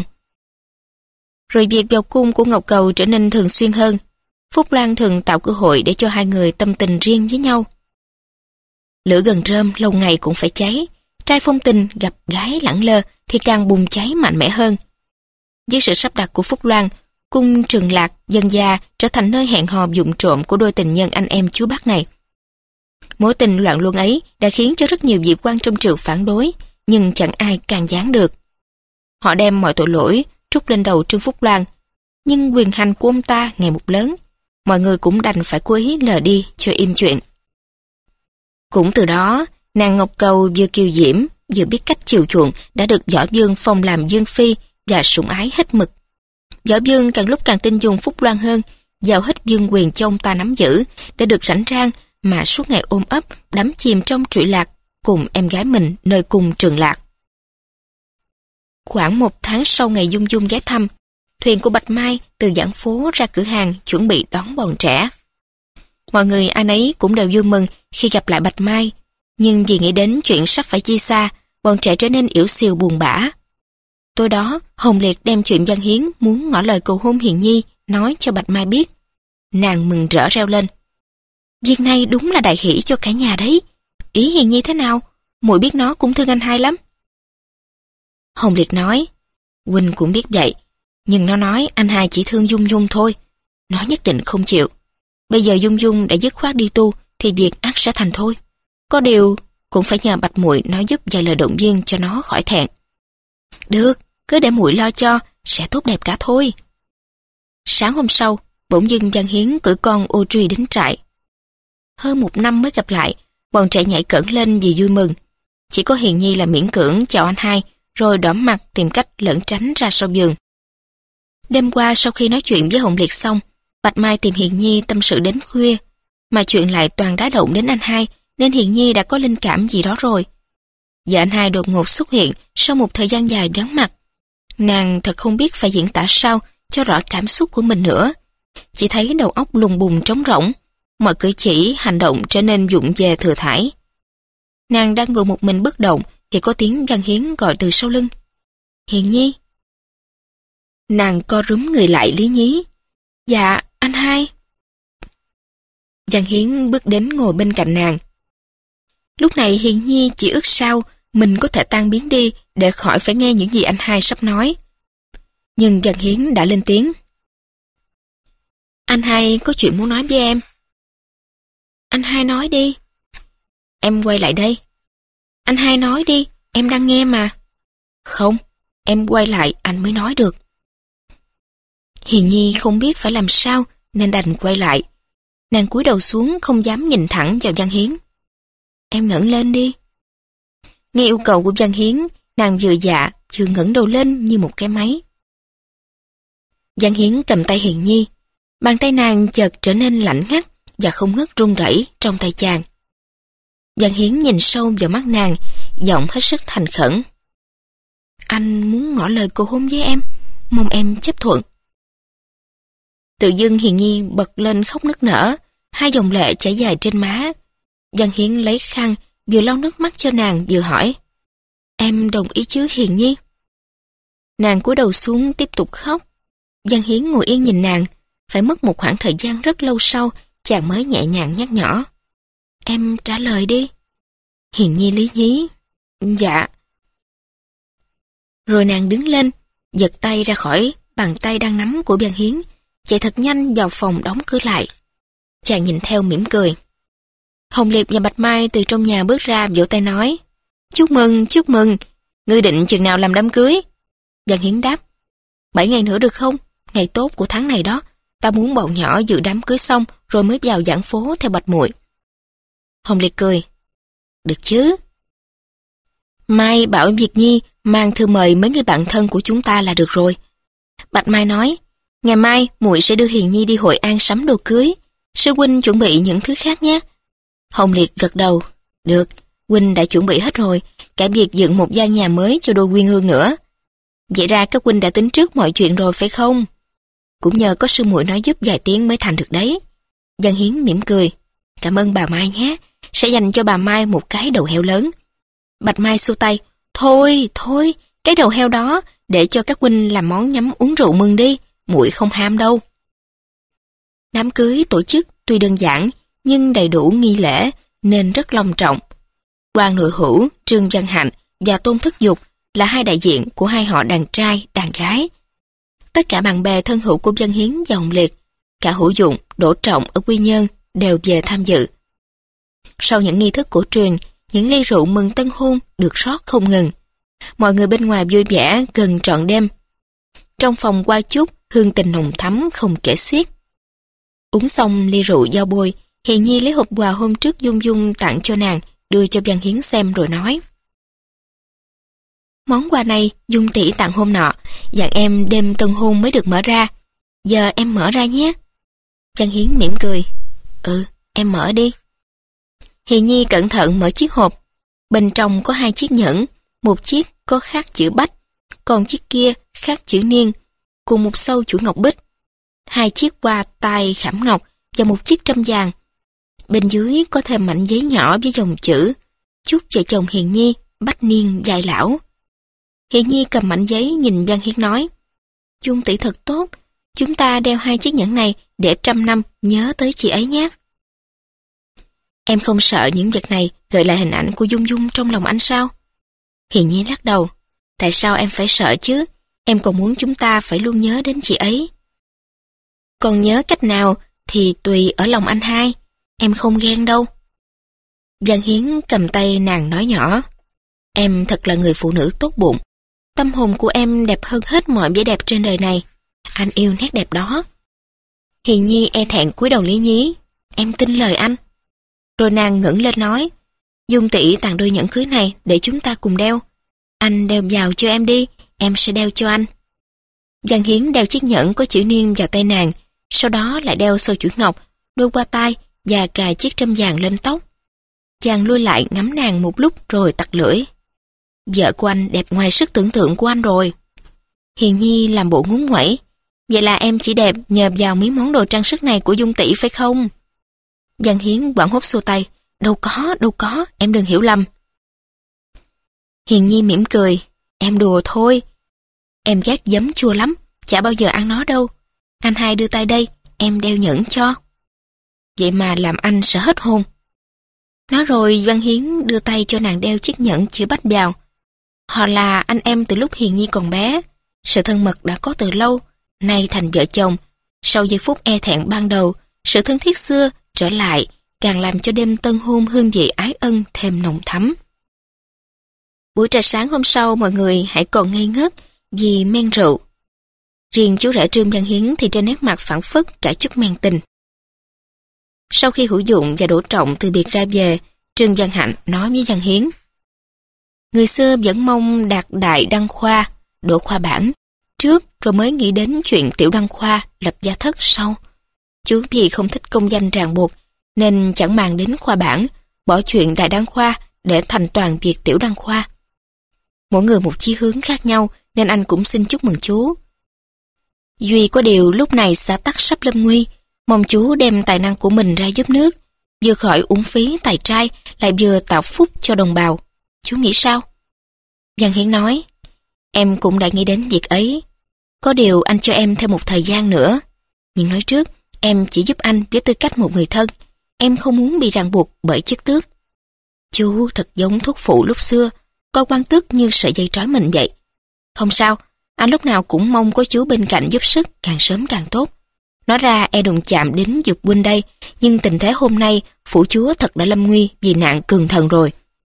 Rồi việc vào cung của Ngọc Cầu trở nên thường xuyên hơn. Phúc Loan thường tạo cơ hội để cho hai người tâm tình riêng với nhau. Lửa gần rơm lâu ngày cũng phải cháy. Trai phong tình gặp gái lẳng lơ thì càng bùng cháy mạnh mẽ hơn. Với sự sắp đặt của Phúc Loan, cung Trường Lạc dần già trở thành nơi hẹn hò vụng trộm của đôi tình nhân anh em chú bác này. Mối tình loạn luân ấy đã khiến cho rất nhiều vị quan trong triều phản đối, nhưng chẳng ai can gián được. Họ đem mọi tội lỗi trút lên đầu Trương Phúc Loan, nhưng quyền hành của ông ta ngày một lớn, mọi người cũng đành phải cố ý lờ đi cho im chuyện. Cũng từ đó, nàng Ngọc Cầu vừa kiều diễm, vừa biết cách chiều chuộng đã được Võ Dương phong làm Dương Phi và sủng ái hết mực. Võ Dương càng lúc càng tin dùng Phúc Loan hơn, giao hết dương quyền cho ông ta nắm giữ, để được rảnh rang mà suốt ngày ôm ấp, đắm chìm trong trụy lạc cùng em gái mình nơi cung Trường Lạc. Khoảng một tháng sau ngày Dung Dung ghé thăm, thuyền của Bạch Mai từ giảng phố ra cửa hàng chuẩn bị đón bọn trẻ. Mọi người ai nấy cũng đều vui mừng khi gặp lại Bạch Mai, nhưng vì nghĩ đến chuyện sắp phải chia xa, bọn trẻ trở nên yểu xìu buồn bã. Tối đó, Hồng Liệt đem chuyện Văn Hiến muốn ngỏ lời cầu hôn Hiền Nhi nói cho Bạch Mai biết. Nàng mừng rỡ reo lên. Việc này đúng là đại hỷ cho cả nhà đấy. Ý Hiền Nhi thế nào? Muội biết nó cũng thương anh hai lắm. Hồng Liệt nói, huynh cũng biết vậy, nhưng nó nói anh hai chỉ thương Dung Dung thôi. Nó nhất định không chịu. Bây giờ Dung Dung đã dứt khoát đi tu thì việc ắt sẽ thành thôi. Có điều cũng phải nhờ Bạch muội nói giúp vài lời động viên cho nó khỏi thẹn. Được, cứ để muội lo cho, sẽ tốt đẹp cả thôi. Sáng hôm sau, bỗng dưng Văn Hiến cử con ô truy đến trại. Hơn một năm mới gặp lại, bọn trẻ nhảy cẫng lên vì vui mừng. Chỉ có Hiền Nhi là miễn cưỡng chào anh hai, rồi đõm mặt tìm cách lẩn tránh ra sau giường. Đêm qua sau khi nói chuyện với Hồng Liệt xong, Bạch Mai tìm Hiền Nhi tâm sự đến khuya, mà chuyện lại toàn đá động đến anh hai, nên Hiền Nhi đã có linh cảm gì đó rồi. Giờ anh hai đột ngột xuất hiện sau một thời gian dài vắng mặt. Nàng thật không biết phải diễn tả sao cho rõ cảm xúc của mình nữa. Chỉ thấy đầu óc lùng bùng trống rỗng, mọi cử chỉ, hành động trở nên vụng về thừa thãi. Nàng đang ngồi một mình bất động thì có tiếng Văn Hiến gọi từ sau lưng. Hiền Nhi. Nàng co rúm người lại lý nhí. Dạ, anh hai. Văn Hiến bước đến ngồi bên cạnh nàng. Lúc này Hiền Nhi chỉ ước sao mình có thể tan biến đi để khỏi phải nghe những gì anh hai sắp nói. Nhưng Văn Hiến đã lên tiếng. Anh hai có chuyện muốn nói với em. Anh hai nói đi. Em quay lại đây. Anh hai nói đi, em đang nghe mà. Không, em quay lại anh mới nói được. Hiền Nhi không biết phải làm sao nên đành quay lại. Nàng cúi đầu xuống không dám nhìn thẳng vào Văn Hiến. Em ngẩng lên đi. Nghe yêu cầu của Văn Hiến, nàng vừa dạ vừa ngẩng đầu lên như một cái máy. Văn Hiến cầm tay Hiền Nhi. Bàn tay nàng chợt trở nên lạnh ngắt và không ngớt run rẩy trong tay chàng. Văn Hiến nhìn sâu vào mắt nàng, giọng hết sức thành khẩn. Anh muốn ngỏ lời cầu hôn với em, mong em chấp thuận. Tự dưng Hiền Nhi bật lên khóc nức nở, hai dòng lệ chảy dài trên má. Văn Hiến lấy khăn, vừa lau nước mắt cho nàng vừa hỏi, em đồng ý chứ Hiền Nhi? Nàng cúi đầu xuống tiếp tục khóc. Văn Hiến ngồi yên nhìn nàng, phải mất một khoảng thời gian rất lâu sau, chàng mới nhẹ nhàng nhắc nhở. Em trả lời đi. Hiền Nhi lý nhí. Dạ. Rồi nàng đứng lên, giật tay ra khỏi bàn tay đang nắm của Văn Hiến, chạy thật nhanh vào phòng đóng cửa lại. Chàng nhìn theo mỉm cười. Hồng Liệt và Bạch Mai từ trong nhà bước ra vỗ tay nói, chúc mừng, chúc mừng, ngươi định chừng nào làm đám cưới? Văn Hiến đáp, bảy ngày nữa được không? Ngày tốt của tháng này đó, ta muốn bọn nhỏ dự đám cưới xong rồi mới vào giảng phố theo Bạch muội. Hồng Liệt cười, được chứ? Mai bảo Việt Nhi mang thư mời mấy người bạn thân của chúng ta là được rồi. Bạch Mai nói, ngày mai muội sẽ đưa Hiền Nhi đi Hội An sắm đồ cưới, sư huynh chuẩn bị những thứ khác nhé. Hồng Liệt gật đầu, được, huynh đã chuẩn bị hết rồi, cả việc dựng một gian nhà mới cho đôi Quyên Hương nữa. Vậy ra các huynh đã tính trước mọi chuyện rồi phải không? Cũng nhờ có sư muội nói giúp vài tiếng mới thành được đấy. Văn Hiến mỉm cười, cảm ơn bà Mai nhé, sẽ dành cho bà Mai một cái đầu heo lớn. Bạch Mai xua tay, thôi, thôi, cái đầu heo đó để cho các huynh làm món nhắm uống rượu mừng đi, muội không ham đâu. Đám cưới tổ chức tuy đơn giản nhưng đầy đủ nghi lễ nên rất long trọng. Quan Nội Hữu, Trương Văn Hạnh và Tôn Thất Dục là hai đại diện của hai họ đàn trai, đàn gái. Tất cả bạn bè thân hữu của Văn Hiến và Hồng Liệt, cả Hữu Dụng, Đỗ Trọng ở Quy Nhơn đều về tham dự. Sau những nghi thức cổ truyền, những ly rượu mừng tân hôn được rót không ngừng. Mọi người bên ngoài vui vẻ gần trọn đêm. Trong phòng qua chúc, hương tình nồng thắm không kể xiết. Uống xong ly rượu giao bôi, Hiền Nhi lấy hộp quà hôm trước Dung Dung tặng cho nàng, đưa cho Văn Hiến xem rồi nói. Món quà này Dung tỷ tặng hôm nọ, dặn em đêm tân hôn mới được mở ra. Giờ em mở ra nhé. Văn Hiến mỉm cười. Ừ, em mở đi. Hiền Nhi cẩn thận mở chiếc hộp. Bên trong có hai chiếc nhẫn, một chiếc có khắc chữ Bách, còn chiếc kia khắc chữ Niên, cùng một sâu chuỗi ngọc bích. Hai chiếc hoa tai khảm ngọc và một chiếc trâm vàng. Bên dưới có thêm mảnh giấy nhỏ với dòng chữ chúc vợ chồng Hiền Nhi, Bách Niên dài lão. Hiền Nhi cầm mảnh giấy nhìn Văn Hiến nói, Dung tỷ thật tốt, chúng ta đeo hai chiếc nhẫn này để trăm năm nhớ tới chị ấy nhé. Em không sợ những vật này gợi lại hình ảnh của Dung Dung trong lòng anh sao? Hiền Nhi lắc đầu, tại sao em phải sợ chứ, em còn muốn chúng ta phải luôn nhớ đến chị ấy. Còn nhớ cách nào thì tùy ở lòng anh hai, em không ghen đâu. Văn Hiến cầm tay nàng nói nhỏ, em thật là người phụ nữ tốt bụng. Tâm hồn của em đẹp hơn hết mọi vẻ đẹp trên đời này. Anh yêu nét đẹp đó. Hiền Nhi e thẹn cúi đầu lý nhí, em tin lời anh. Rồi nàng ngẩng lên nói, Dung tỷ tặng đôi nhẫn cưới này để chúng ta cùng đeo. Anh đeo vào cho em đi, em sẽ đeo cho anh. Văn Hiến đeo chiếc nhẫn có chữ Niên vào tay nàng, sau đó lại đeo sâu chuỗi ngọc, đôi qua tai và cài chiếc trâm vàng lên tóc. Chàng lui lại ngắm nàng một lúc rồi tặc lưỡi. Vợ của anh đẹp ngoài sức tưởng tượng của anh rồi. Hiền Nhi làm bộ ngúng nguẩy. Vậy là em chỉ đẹp nhờ vào mấy món đồ trang sức này của Dung tỷ phải không? Văn Hiến quảng hốt xua tay. Đâu có, đâu có, em đừng hiểu lầm. Hiền Nhi mỉm cười. Em đùa thôi. Em ghét giấm chua lắm, chả bao giờ ăn nó đâu. Anh hai đưa tay đây, em đeo nhẫn cho. Vậy mà làm anh sợ hết hồn. Nói rồi Văn Hiến đưa tay cho nàng đeo chiếc nhẫn chữ Bách vào. Họ là anh em từ lúc Hiền Nhi còn bé. Sự thân mật đã có từ lâu, nay thành vợ chồng. Sau giây phút e thẹn ban đầu, sự thân thiết xưa trở lại, càng làm cho đêm tân hôn hương vị ái ân thêm nồng thắm. Buổi trà sáng hôm sau mọi người hãy còn ngây ngất vì men rượu. Riêng chú rể Trương Văn Hiến thì trên nét mặt phảng phất cả chút men tình. Sau khi Hữu Dụng và Đỗ Trọng từ biệt ra về, Trương Văn Hạnh nói với Văn Hiến. Người xưa vẫn mong đạt đại đăng khoa, đỗ khoa bản, trước rồi mới nghĩ đến chuyện tiểu đăng khoa, lập gia thất sau. Chú thì không thích công danh ràng buộc, nên chẳng màng đến khoa bản, bỏ chuyện đại đăng khoa để thành toàn việc tiểu đăng khoa. Mỗi người một chí hướng khác nhau nên anh cũng xin chúc mừng chú. Duy có điều lúc này xã Tắc sắp lâm nguy, mong chú đem tài năng của mình ra giúp nước, vừa khỏi uổng phí tài trai, lại vừa tạo phúc cho đồng bào. Chú nghĩ sao? Văn Hiến nói, em cũng đã nghĩ đến việc ấy. Có điều anh cho em thêm một thời gian nữa. Nhưng nói trước, em chỉ giúp anh với tư cách một người thân. Em không muốn bị ràng buộc bởi chức tước. Chú thật giống thuốc phụ lúc xưa, coi quan tước như sợi dây trói mình vậy. Không sao, anh lúc nào cũng mong có chú bên cạnh giúp sức, càng sớm càng tốt. Nói ra e đụng chạm đến Dục huynh đây, nhưng tình thế hôm nay phủ chúa thật đã lâm nguy vì nạn cường thần rồi.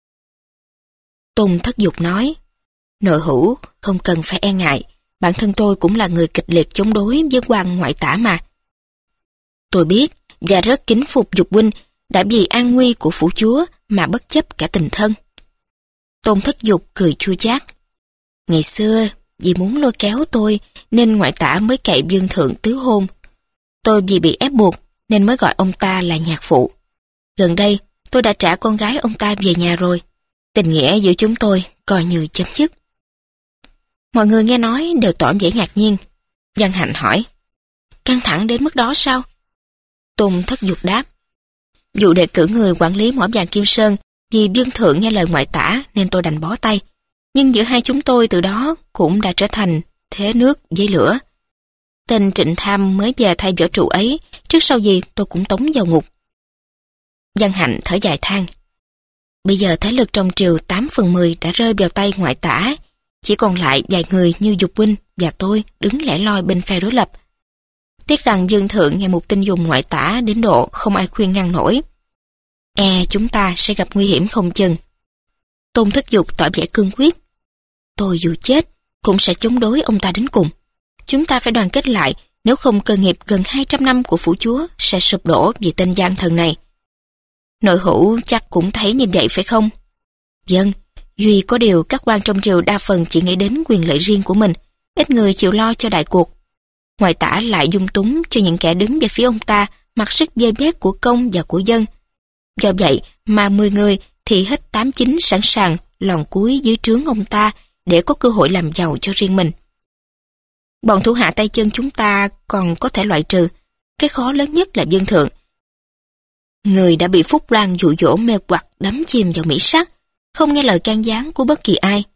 Tôn Thất Dục nói, nội hữu không cần phải e ngại, bản thân tôi cũng là người kịch liệt chống đối với quan ngoại tả mà. Tôi biết và rất kính phục Dục huynh đã vì an nguy của phủ chúa mà bất chấp cả tình thân. Tôn Thất Dục cười chua chát. Ngày xưa vì muốn lôi kéo tôi nên ngoại tả mới cậy vương thượng tứ hôn. Tôi vì bị ép buộc nên mới gọi ông ta là nhạc phụ. Gần đây tôi đã trả con gái ông ta về nhà rồi. Tình nghĩa giữa chúng tôi coi như chấm dứt. Mọi người nghe nói đều tỏ vẻ ngạc nhiên. Văn Hạnh hỏi, căng thẳng đến mức đó sao? Tôn Thất Dục đáp, vụ đề cử người quản lý mỏ vàng Kim Sơn vì vương thượng nghe lời ngoại tả nên tôi đành bó tay. Nhưng giữa hai chúng tôi từ đó cũng đã trở thành thế nước với lửa. Tên Trịnh Tham mới về thay võ trụ ấy, trước sau gì tôi cũng tống vào ngục. Văn Hạnh thở dài than. Bây giờ thế lực trong triều tám phần mười đã rơi vào tay ngoại tả, chỉ còn lại vài người như Dục huynh và tôi đứng lẻ loi bên phe đối lập. Tiếc rằng vương thượng nghe một tin dùng ngoại tả đến độ không ai khuyên ngăn nổi. E chúng ta sẽ gặp nguy hiểm không chừng. Tôn Thất Dục tỏ vẻ cương quyết. Tôi dù chết cũng sẽ chống đối ông ta đến cùng. Chúng ta phải đoàn kết lại, nếu không cơ nghiệp gần hai trăm năm của phủ chúa sẽ sụp đổ vì tên gian thần này. Nội hữu chắc cũng thấy như vậy phải không? Vâng, duy có điều các quan trong triều đa phần chỉ nghĩ đến quyền lợi riêng của mình, ít người chịu lo cho đại cuộc. Ngoại tả lại dung túng cho những kẻ đứng về phía ông ta mặc sức dê bét của công và của dân. Do vậy mà mười người thì hết tám chín sẵn sàng lòn cúi dưới trướng ông ta để có cơ hội làm giàu cho riêng mình. Bọn thủ hạ tay chân chúng ta còn có thể loại trừ. Cái khó lớn nhất là vương thượng. Người đã bị Phúc Loan dụ dỗ mê hoặc đắm chìm vào mỹ sắc, không nghe lời can gián của bất kỳ ai.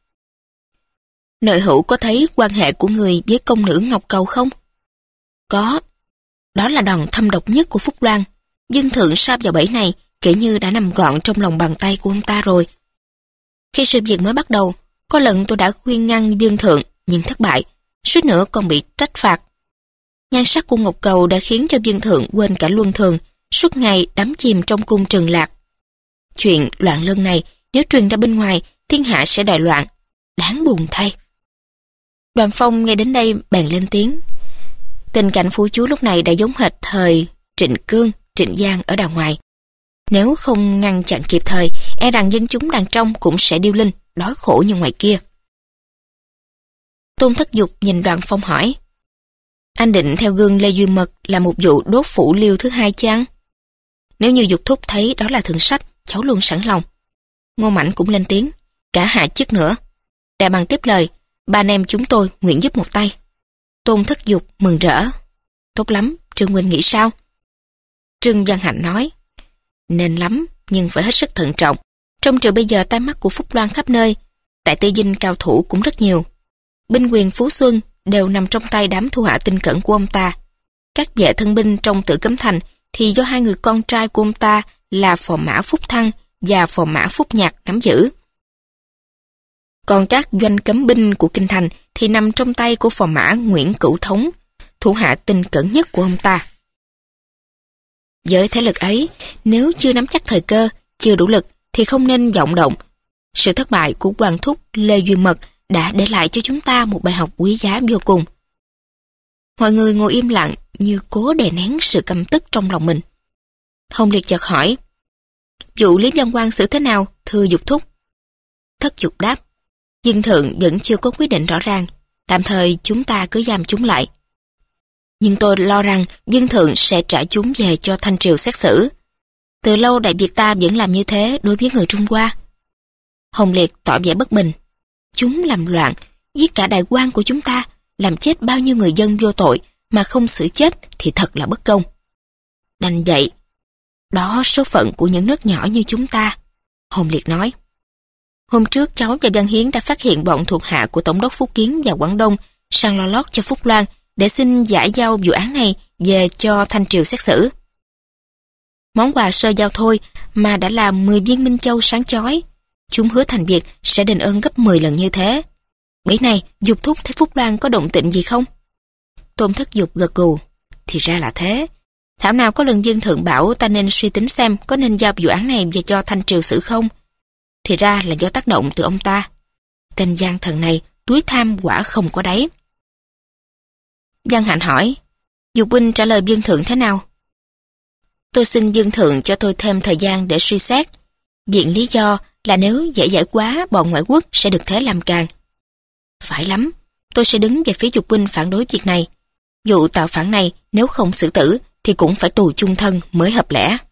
Nội hữu có thấy quan hệ của người với công nữ Ngọc Cầu không? Có. Đó là đòn thâm độc nhất của Phúc Loan. Vương thượng sa vào bẫy này kể như đã nằm gọn trong lòng bàn tay của ông ta rồi. Khi sự việc mới bắt đầu, có lần tôi đã khuyên ngăn vương thượng nhưng thất bại, suýt nữa còn bị trách phạt. Nhan sắc của Ngọc Cầu đã khiến cho vương thượng quên cả luân thường, suốt ngày đắm chìm trong cung Trừng Lạc. Chuyện loạn luân này nếu truyền ra bên ngoài, thiên hạ sẽ đại loạn. Đáng buồn thay. Đoàn Phong nghe đến đây bèn lên tiếng. Tình cảnh phủ chúa lúc này đã giống hệt thời Trịnh Cương, Trịnh Giang ở đàng ngoài. Nếu không ngăn chặn kịp thời, e rằng dân chúng đàn trong cũng sẽ điêu linh, đói khổ như ngoài kia. Tôn Thất Dục nhìn Đoàn Phong hỏi, anh định theo gương Lê Duy Mật là một vụ đốt phủ liêu thứ hai chăng? Nếu như Dục thúc thấy đó là thượng sách, cháu luôn sẵn lòng. Ngô Mãnh cũng lên tiếng, cả hạ chức nữa. Đại Bằng tiếp lời, ba anh em chúng tôi nguyện giúp một tay. Tôn Thất Dục mừng rỡ. Tốt lắm, Trương huynh nghĩ sao? Trương Văn Hạnh nói, nên lắm, nhưng phải hết sức thận trọng. Trong triều bây giờ tai mắt của Phúc Loan khắp nơi, tại Tư Dinh cao thủ cũng rất nhiều. Binh quyền Phú Xuân đều nằm trong tay đám thu hạ tinh cẩn của ông ta. Các vệ thân binh trong Tử Cấm Thành thì do hai người con trai của ông ta là phò mã Phúc Thăng và phò mã Phúc Nhạc nắm giữ. Còn các doanh cấm binh của Kinh Thành thì nằm trong tay của phò mã Nguyễn Cửu Thống, thủ hạ tinh cẩn nhất của ông ta. Với thế lực ấy, nếu chưa nắm chắc thời cơ, chưa đủ lực thì không nên vọng động. Sự thất bại của Hoàng thúc Lê Duy Mật đã để lại cho chúng ta một bài học quý giá vô cùng. Mọi người ngồi im lặng như cố đè nén sự căm tức trong lòng mình. Hồng Liệt chợt hỏi, vụ Lý Văn Quang xử thế nào, thưa Dục thúc? Thất Dục đáp, Dương thượng vẫn chưa có quyết định rõ ràng, tạm thời chúng ta cứ giam chúng lại. Nhưng tôi lo rằng Dương thượng sẽ trả chúng về cho Thanh triều xét xử. Từ lâu Đại Việt ta vẫn làm như thế đối với người Trung Hoa. Hồng Liệt tỏ vẻ bất bình. Chúng làm loạn, giết cả đại quan của chúng ta, làm chết bao nhiêu người dân vô tội mà không xử chết thì thật là bất công. Đành vậy, đó số phận của những nước nhỏ như chúng ta, Hồng Liệt nói. Hôm trước cháu và Văn Hiến đã phát hiện bọn thuộc hạ của Tổng đốc Phúc Kiến và Quảng Đông sang lo lót cho Phúc Loan để xin giải giao vụ án này về cho Thanh Triều xét xử. Món quà sơ giao thôi mà đã làm mười viên minh châu sáng chói. Chúng hứa thành việc sẽ đền ơn gấp mười lần như thế. Bấy này, Dục thúc thấy Phúc Loan có động tĩnh gì không? Tôn Thất Dục gật gù. Thì ra là thế. Thảo nào có lần Dương Thượng bảo ta nên suy tính xem có nên giao vụ án này về cho Thanh Triều xử không? Thì ra là do tác động từ ông ta. Tên gian thần này túi tham quả không có đáy. Văn Hạnh hỏi, Dục huynh trả lời Dương Thượng thế nào? Tôi xin Dương Thượng cho tôi thêm thời gian để suy xét. Viện lý do là nếu dễ dãi quá bọn ngoại quốc sẽ được thế làm càng. Phải lắm, tôi sẽ đứng về phía Dục huynh phản đối việc này. Vụ tạo phản này nếu không xử tử thì cũng phải tù chung thân mới hợp lẽ.